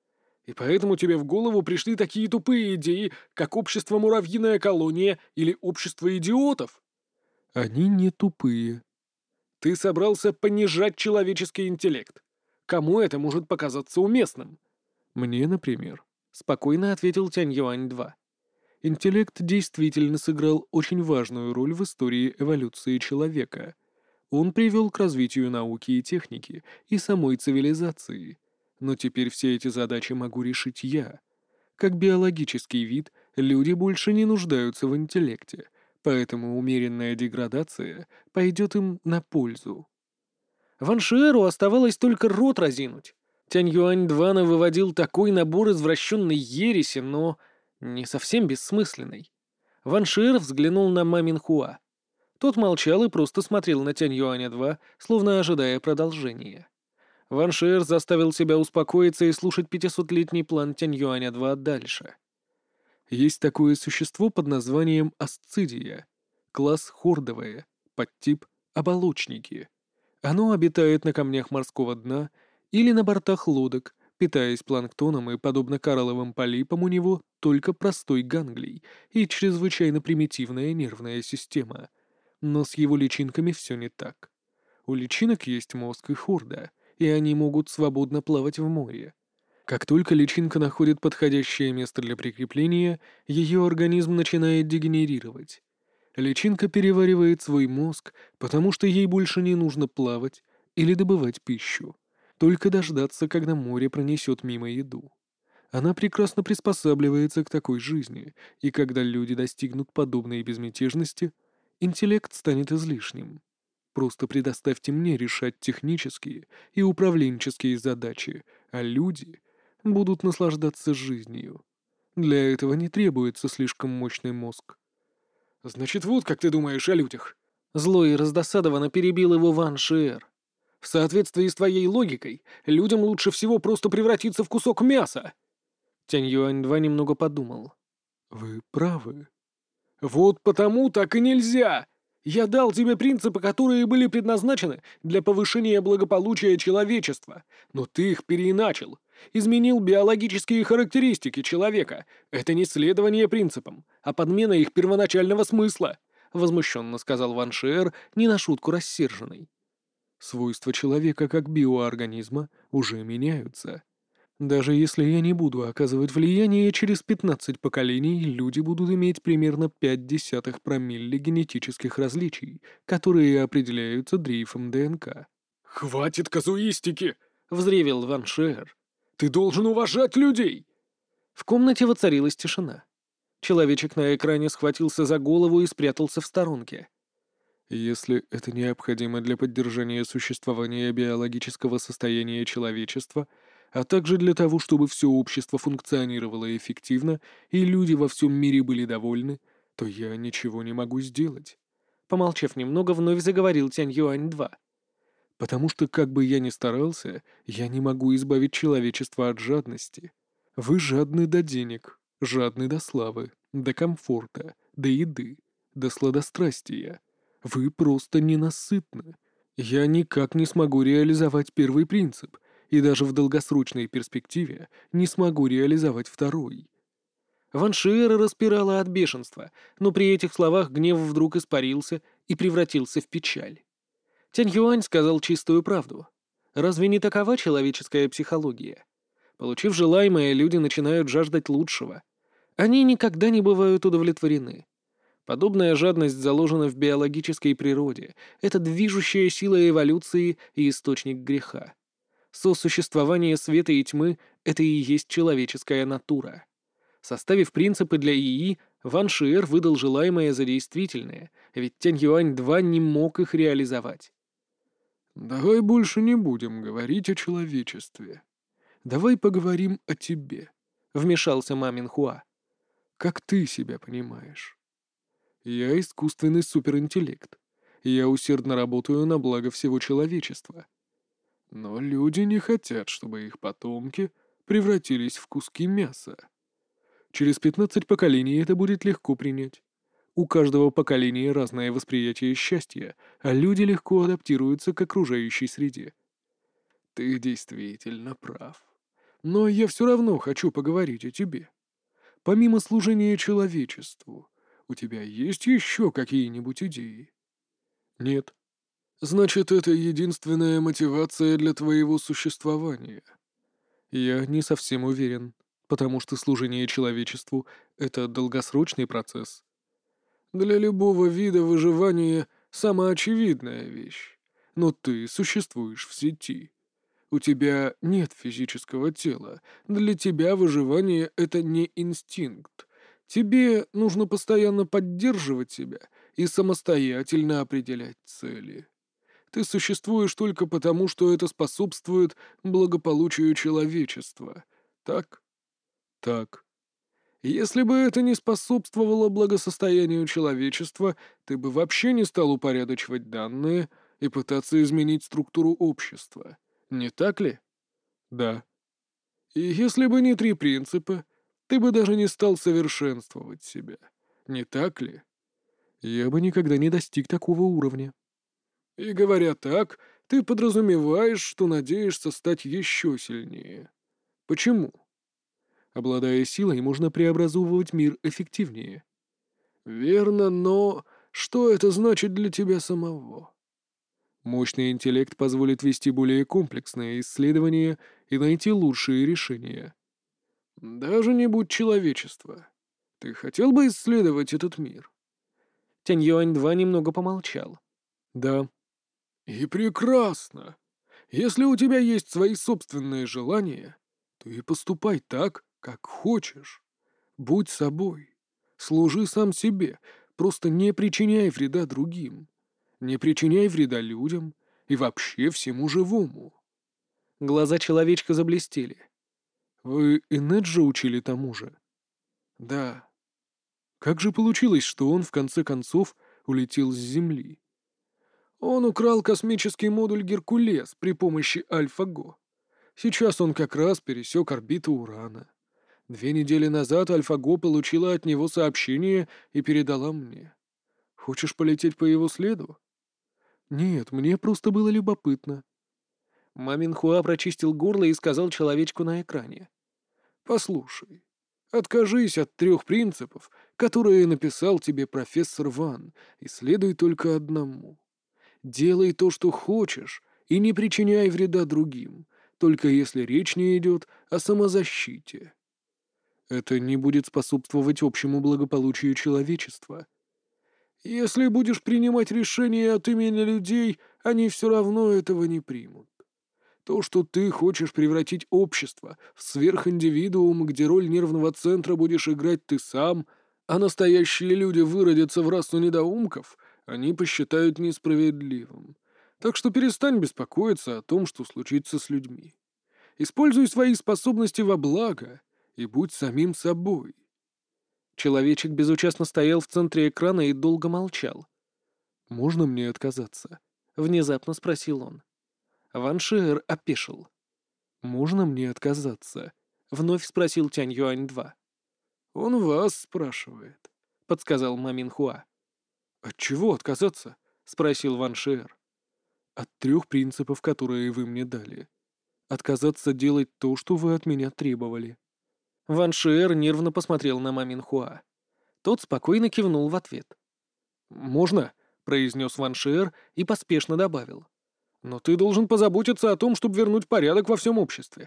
И поэтому тебе в голову пришли такие тупые идеи, как общество «Муравьиная колония» или общество идиотов? Они не тупые. Ты собрался понижать человеческий интеллект. Кому это может показаться уместным? Мне, например, спокойно ответил Тянь Юань-два. Интеллект действительно сыграл очень важную роль в истории эволюции человека. Он привел к развитию науки и техники и самой цивилизации. Но теперь все эти задачи могу решить я. Как биологический вид, люди больше не нуждаются в интеллекте, поэтому умеренная деградация пойдет им на пользу. Ван Шиэру оставалось только рот разинуть. Тянь Юань-два выводил такой набор извращенной ереси, но не совсем бессмысленный. Ван Шиэр взглянул на Ма Минхуа. Тот молчал и просто смотрел на Тянь Юаня-два, словно ожидая продолжения. Ван Шиэр заставил себя успокоиться и слушать пятисотлетний план Тянь Юаня-два дальше. Есть такое существо под названием асцидия, класс хордовое, подтип оболочники. Оно обитает на камнях морского дна или на бортах лодок, питаясь планктоном, и, подобно коралловым полипам, у него только простой ганглий и чрезвычайно примитивная нервная система. Но с его личинками все не так. У личинок есть мозг и хорда, и они могут свободно плавать в море. Как только личинка находит подходящее место для прикрепления, ее организм начинает дегенерировать. Личинка переваривает свой мозг, потому что ей больше не нужно плавать или добывать пищу, только дождаться, когда море пронесет мимо еду. Она прекрасно приспосабливается к такой жизни, и когда люди достигнут подобной безмятежности, интеллект станет излишним. Просто предоставьте мне решать технические и управленческие задачи, а люди будут наслаждаться жизнью. Для этого не требуется слишком мощный мозг. Значит, вот как ты думаешь о людях. Зло и раздосадованно перебил его Ван Шиэр. В соответствии с твоей логикой, людям лучше всего просто превратиться в кусок мяса. Тянь Юань-два немного подумал. Вы правы. Вот потому так и нельзя. Я дал тебе принципы, которые были предназначены для повышения благополучия человечества, но ты их переиначил, изменил биологические характеристики человека. Это не следование принципам, а подмена их первоначального смысла, — возмущенно сказал Ван Шиэр, не на шутку рассерженный. Свойства человека как биоорганизма уже меняются. Даже если я не буду оказывать влияние, через пятнадцать поколений люди будут иметь примерно пять десятых промилле генетических различий, которые определяются дрейфом ДНК. «Хватит казуистики!» — взревел Ван Шиэр. «Ты должен уважать людей!» В комнате воцарилась тишина. Человечек на экране схватился за голову и спрятался в сторонке. Если это необходимо для поддержания существования биологического состояния человечества, а также для того, чтобы все общество функционировало эффективно и люди во всем мире были довольны, то я ничего не могу сделать. Помолчав немного, вновь заговорил Тянь Юань-два. Потому что, как бы я ни старался, я не могу избавить человечество от жадности. Вы жадны до денег, жадны до славы, до комфорта, до еды, до сладострастия. Вы просто ненасытны. Я никак не смогу реализовать первый принцип, и даже в долгосрочной перспективе не смогу реализовать второй. Ван Шиэра распирала от бешенства, но при этих словах гнев вдруг испарился и превратился в печаль. Тянь Юань сказал чистую правду. Разве не такова человеческая психология? Получив желаемое, люди начинают жаждать лучшего. Они никогда не бывают удовлетворены. Подобная жадность заложена в биологической природе. Это движущая сила эволюции и источник греха. Сосуществование света и тьмы — это и есть человеческая натура. Составив принципы для ИИ, Ван Шиэр выдал желаемое за действительное, ведь Тянь Юань-два не мог их реализовать. «Давай больше не будем говорить о человечестве. Давай поговорим о тебе», — вмешался Ма Минхуа. «Как ты себя понимаешь?» «Я искусственный суперинтеллект. Я усердно работаю на благо всего человечества. Но люди не хотят, чтобы их потомки превратились в куски мяса. Через пятнадцать поколений это будет легко принять. У каждого поколения разное восприятие счастья, а люди легко адаптируются к окружающей среде. Ты действительно прав. Но я все равно хочу поговорить о тебе. Помимо служения человечеству, у тебя есть еще какие-нибудь идеи? Нет. Значит, это единственная мотивация для твоего существования. Я не совсем уверен, потому что служение человечеству — это долгосрочный процесс. Для любого вида выживания самая очевидная вещь. Но ты существуешь в сети. У тебя нет физического тела. Для тебя выживание — это не инстинкт. Тебе нужно постоянно поддерживать себя и самостоятельно определять цели. Ты существуешь только потому, что это способствует благополучию человечества. Так? Так. Если бы это не способствовало благосостоянию человечества, ты бы вообще не стал упорядочивать данные и пытаться изменить структуру общества. Не так ли? Да. И если бы не три принципа, ты бы даже не стал совершенствовать себя. Не так ли? Я бы никогда не достиг такого уровня. И говоря так, ты подразумеваешь, что надеешься стать еще сильнее. Почему? Обладая силой, можно преобразовывать мир эффективнее. Верно, но что это значит для тебя самого? Мощный интеллект позволит вести более комплексные исследования и найти лучшие решения. Даже не будь человечества. Ты хотел бы исследовать этот мир? Тянь Юань-два немного помолчал. Да. И прекрасно. Если у тебя есть свои собственные желания, то и поступай так, как хочешь. Будь собой. Служи сам себе. Просто не причиняй вреда другим. Не причиняй вреда людям и вообще всему живому. Глаза человечка заблестели. Вы и Неджа учили тому же? Да. Как же получилось, что он, в конце концов, улетел с Земли? Он украл космический модуль «Геркулес» при помощи Альфа-Го. Сейчас он как раз пересек орбиту Урана. Две недели назад Альфа-Го получила от него сообщение и передала мне. Хочешь полететь по его следу? Нет, мне просто было любопытно. Мамин Хуа прочистил горло и сказал человечку на экране. Послушай, откажись от трех принципов, которые написал тебе профессор Ван, и следуй только одному. Делай то, что хочешь, и не причиняй вреда другим, только если речь не идет о самозащите. Это не будет способствовать общему благополучию человечества. Если будешь принимать решения от имени людей, они все равно этого не примут. То, что ты хочешь превратить общество в сверхиндивидуум, где роль нервного центра будешь играть ты сам, а настоящие люди выродятся в расу недоумков, они посчитают несправедливым. Так что перестань беспокоиться о том, что случится с людьми. Используй свои способности во благо и будь самим собой. Человечек безучастно стоял в центре экрана и долго молчал. «Можно мне отказаться?» — внезапно спросил он. Ван Шиэр опешил. «Можно мне отказаться?» — вновь спросил Тянь Юань-два. «Он вас спрашивает», — подсказал Мамин Хуа. «От чего отказаться?» — спросил Ван Шиэр. «От трех принципов, которые вы мне дали. Отказаться делать то, что вы от меня требовали». Ван Шиэр нервно посмотрел на Мамин Хуа. Тот спокойно кивнул в ответ. «Можно?» — произнес Ван Шиэр и поспешно добавил. «Но ты должен позаботиться о том, чтобы вернуть порядок во всем обществе».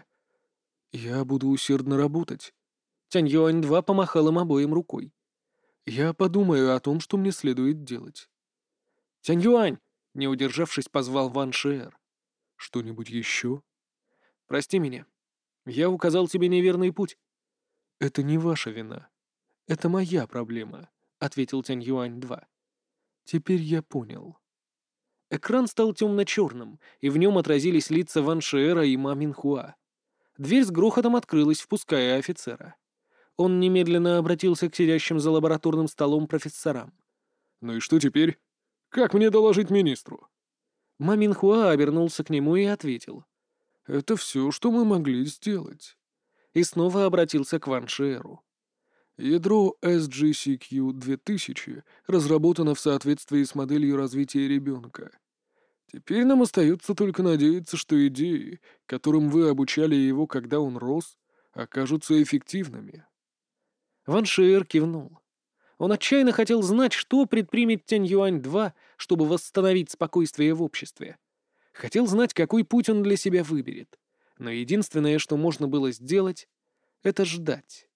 «Я буду усердно работать». Тянь Юань-два помахал им обоим рукой. «Я подумаю о том, что мне следует делать». «Тянь Юань!» — не удержавшись, позвал Ван Шиэр. «Что-нибудь еще?» «Прости меня. Я указал тебе неверный путь». «Это не ваша вина. Это моя проблема», — ответил Тянь Юань-два. «Теперь я понял». Экран стал темно-черным, и в нем отразились лица Ван Шиэра и Ма Минхуа. Дверь с грохотом открылась, впуская офицера. Он немедленно обратился к сидящим за лабораторным столом профессорам. «Ну и что теперь? Как мне доложить министру?» Ма Минхуа обернулся к нему и ответил. «Это все, что мы могли сделать». И снова обратился к Ван Шиэру. Ядро эс джи си кью две тысячи разработано в соответствии с моделью развития ребенка. Теперь нам остается только надеяться, что идеи, которым вы обучали его, когда он рос, окажутся эффективными. Ван Шиэр кивнул. Он отчаянно хотел знать, что предпримет Тянь Юань-два, чтобы восстановить спокойствие в обществе. Хотел знать, какой путь он для себя выберет. Но единственное, что можно было сделать, — это ждать.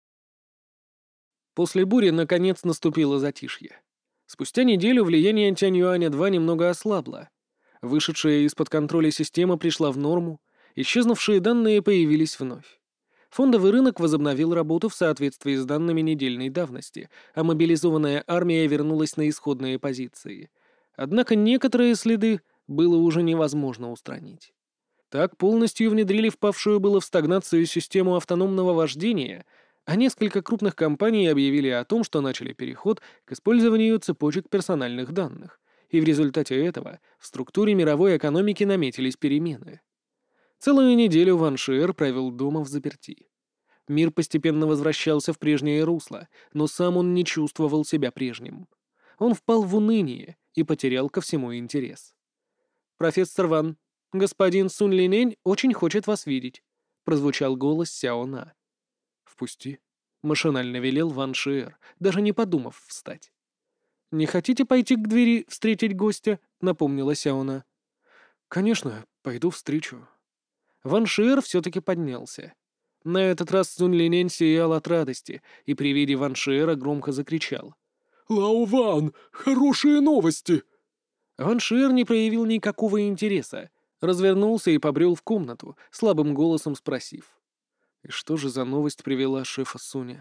После бури, наконец, наступило затишье. Спустя неделю влияние Тянь Юаня-два немного ослабло. Вышедшая из-под контроля система пришла в норму, исчезнувшие данные появились вновь. Фондовый рынок возобновил работу в соответствии с данными недельной давности, а мобилизованная армия вернулась на исходные позиции. Однако некоторые следы было уже невозможно устранить. Так полностью внедрили впавшую было в стагнацию систему автономного вождения, а несколько крупных компаний объявили о том, что начали переход к использованию цепочек персональных данных, и в результате этого в структуре мировой экономики наметились перемены. Целую неделю Ван Шиэр провел дома взаперти. Мир постепенно возвращался в прежнее русло, но сам он не чувствовал себя прежним. Он впал в уныние и потерял ко всему интерес. «Профессор Ван, господин Сун Линень очень хочет вас видеть», — прозвучал голос Сяо На. «Впусти», — машинально велел Ван Шиэр, даже не подумав встать. «Не хотите пойти к двери встретить гостя?» — напомнила Сяо На. «Конечно, пойду встречу». Ван Шиэр все-таки поднялся. На этот раз Сун Линень сиял от радости и при виде Ван Шиэра громко закричал. «Лао Ван, хорошие новости!» Ван Шиэр не проявил никакого интереса, развернулся и побрел в комнату, слабым голосом спросив. И что же за новость привела шефа Суня?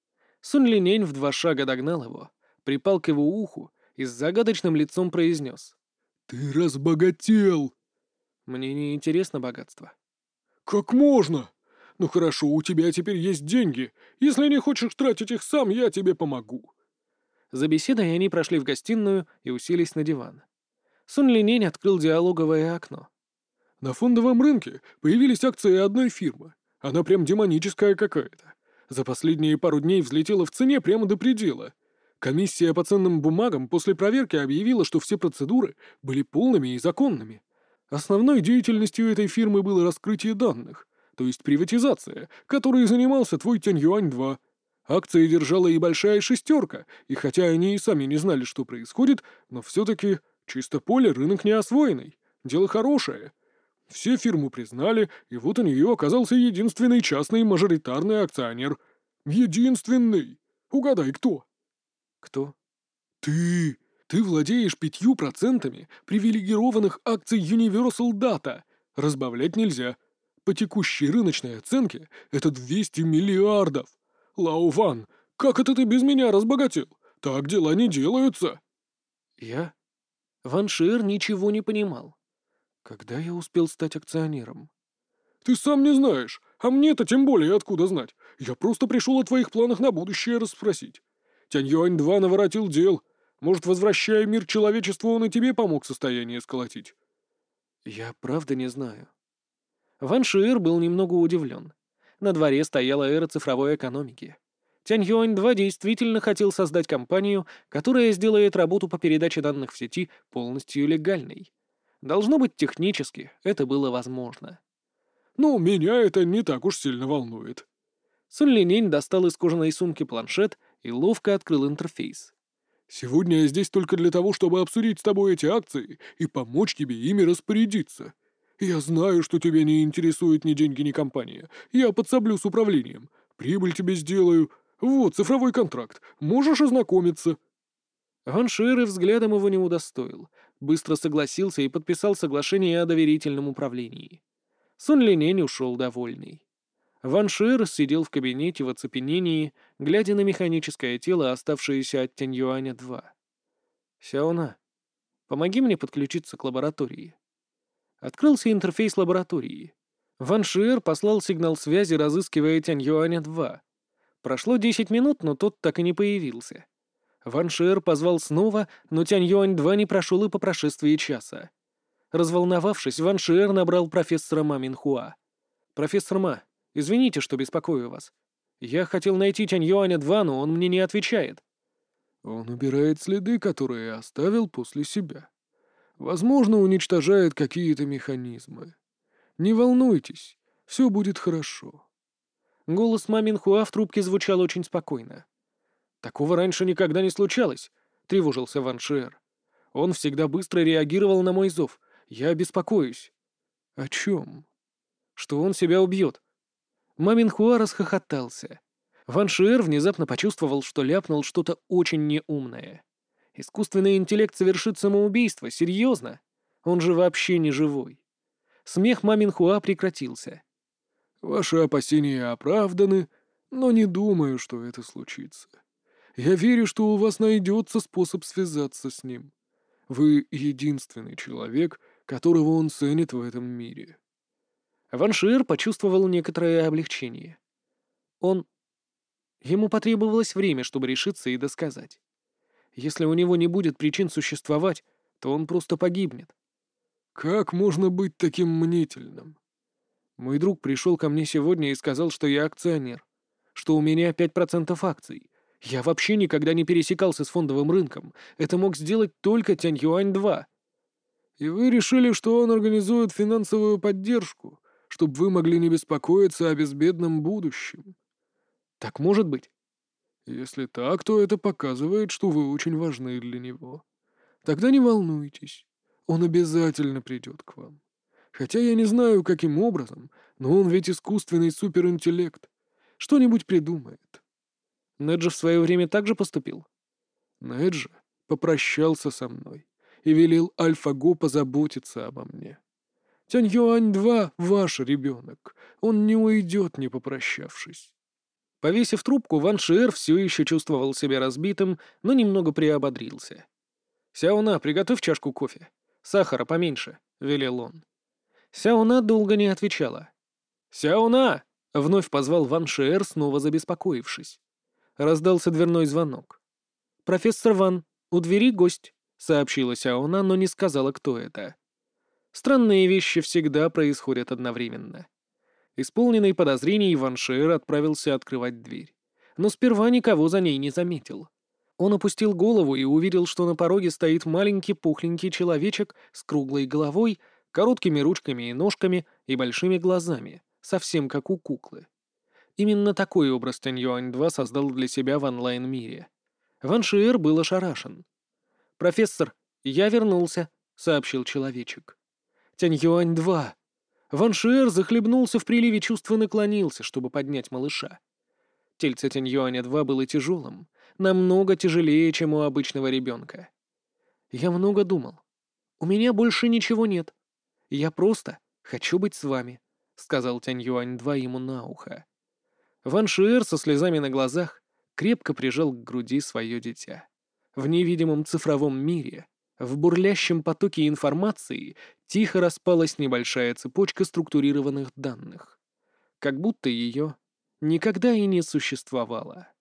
Сун Линень в два шага догнал его, припал к его уху и с загадочным лицом произнес. «Ты разбогател!» «Мне не интересно богатство». «Как можно? Ну хорошо, у тебя теперь есть деньги. Если не хочешь тратить их сам, я тебе помогу». За беседой они прошли в гостиную и уселись на диван. Сун Линень открыл диалоговое окно. «На фондовом рынке появились акции одной фирмы. Она прям демоническая какая-то. За последние пару дней взлетела в цене прямо до предела. Комиссия по ценным бумагам после проверки объявила, что все процедуры были полными и законными. Основной деятельностью этой фирмы было раскрытие данных, то есть приватизация, которой занимался твой Тянь-Юань-два. Акции держала и большая шестерка, и хотя они и сами не знали, что происходит, но все-таки чисто поле, рынок не освоенный. Дело хорошее. Все фирму признали, и вот у нее оказался единственный частный мажоритарный акционер. Единственный. Угадай, кто? Кто? Ты. Ты владеешь пятью процентами привилегированных акций Universal Data. Разбавлять нельзя. По текущей рыночной оценке это двести миллиардов. Лао Ван, как это ты без меня разбогател? Так дела не делаются. Я? Ван Шиэр ничего не понимал. Когда я успел стать акционером? Ты сам не знаешь, а мне-то тем более откуда знать. Я просто пришел о твоих планах на будущее расспросить. Тянь-Юань-два наворотил дел. Может, возвращая мир человечеству, он и тебе помог состояние сколотить? Я правда не знаю. Ван Шиэр был немного удивлен. На дворе стояла эра цифровой экономики. Тянь-Юань-два действительно хотел создать компанию, которая сделает работу по передаче данных в сети полностью легальной. Должно быть, технически это было возможно. Ну, меня это не так уж сильно волнует. Сун Линень достал из кожаной сумки планшет и ловко открыл интерфейс. «Сегодня я здесь только для того, чтобы обсудить с тобой эти акции и помочь тебе ими распорядиться. Я знаю, что тебя не интересуют ни деньги, ни компания. Я подсоблю с управлением. Прибыль тебе сделаю. Вот, цифровой контракт. Можешь ознакомиться». Ван Шиэр и взглядом его не удостоил. Быстро согласился и подписал соглашение о доверительном управлении. Сун Линень ушел довольный. Ван Шиэр сидел в кабинете в оцепенении, глядя на механическое тело, оставшееся от Тянь-Юаня-два. «Сяона, помоги мне подключиться к лаборатории». Открылся интерфейс лаборатории. Ван Шиэр послал сигнал связи, разыскивая Тянь-Юаня-два. Прошло десять минут, но тот так и не появился. Ван Шиэр позвал снова, но Тянь-Юань-два не прошел и по прошествии часа. Разволновавшись, Ван Шиэр набрал профессора Ма Минхуа. «Профессор Ма, извините, что беспокою вас. Я хотел найти Тянь-Юаня-два, но он мне не отвечает». «Он убирает следы, которые оставил после себя. Возможно, уничтожает какие-то механизмы. Не волнуйтесь, все будет хорошо». Голос Ма Минхуа в трубке звучал очень спокойно. «Такого раньше никогда не случалось», — тревожился Ван Шиэр. «Он всегда быстро реагировал на мой зов. Я беспокоюсь». «О чем?» «Что он себя убьет». Ма Минхуа расхохотался. Ван Шиэр внезапно почувствовал, что ляпнул что-то очень неумное. Искусственный интеллект совершит самоубийство, серьезно? Он же вообще не живой. Смех Ма Минхуа прекратился. «Ваши опасения оправданы, но не думаю, что это случится. Я верю, что у вас найдется способ связаться с ним. Вы единственный человек, которого он ценит в этом мире. Ван Шиэр почувствовал некоторое облегчение. Он... Ему потребовалось время, чтобы решиться и досказать. Если у него не будет причин существовать, то он просто погибнет. Как можно быть таким мнительным? Мой друг пришел ко мне сегодня и сказал, что я акционер, что у меня пять процентов акций. Я вообще никогда не пересекался с фондовым рынком. Это мог сделать только Тянь-Юань-два. И вы решили, что он организует финансовую поддержку, чтобы вы могли не беспокоиться о безбедном будущем. Так может быть? Если так, то это показывает, что вы очень важны для него. Тогда не волнуйтесь, он обязательно придет к вам. Хотя я не знаю, каким образом, но он ведь искусственный суперинтеллект. Что-нибудь придумает. Неджи в свое время так же поступил? Неджи попрощался со мной и велел Альфа-Го позаботиться обо мне. Тянь-Юань-два — ваш ребенок. Он не уйдет, не попрощавшись. Повесив трубку, Ван Шиэр все еще чувствовал себя разбитым, но немного приободрился. «Сяона, приготовь чашку кофе. Сахара поменьше», — велел он. Сяона долго не отвечала. «Сяона!» — вновь позвал Ван Шиэр, снова забеспокоившись. Раздался дверной звонок. «Профессор Ван, у двери гость», — сообщила Сяона, но не сказала, кто это. Странные вещи всегда происходят одновременно. Исполненный подозрений, Ван Шиэр отправился открывать дверь. Но сперва никого за ней не заметил. Он опустил голову и увидел, что на пороге стоит маленький пухленький человечек с круглой головой, короткими ручками и ножками и большими глазами, совсем как у куклы. Именно такой образ Тянь-Юань-два создал для себя в онлайн-мире. Ван Шиэр был ошарашен. «Профессор, я вернулся», — сообщил человечек. «Тянь-Юань-два». Ван Шиэр захлебнулся в приливе чувств и наклонился, чтобы поднять малыша. Тельце Тянь-Юаня-два было тяжелым, намного тяжелее, чем у обычного ребенка. «Я много думал. У меня больше ничего нет. Я просто хочу быть с вами», — сказал Тянь-Юань-два ему на ухо. Ван Шиэр со слезами на глазах крепко прижал к груди свое дитя. В невидимом цифровом мире, в бурлящем потоке информации, тихо распалась небольшая цепочка структурированных данных. Как будто ее никогда и не существовало.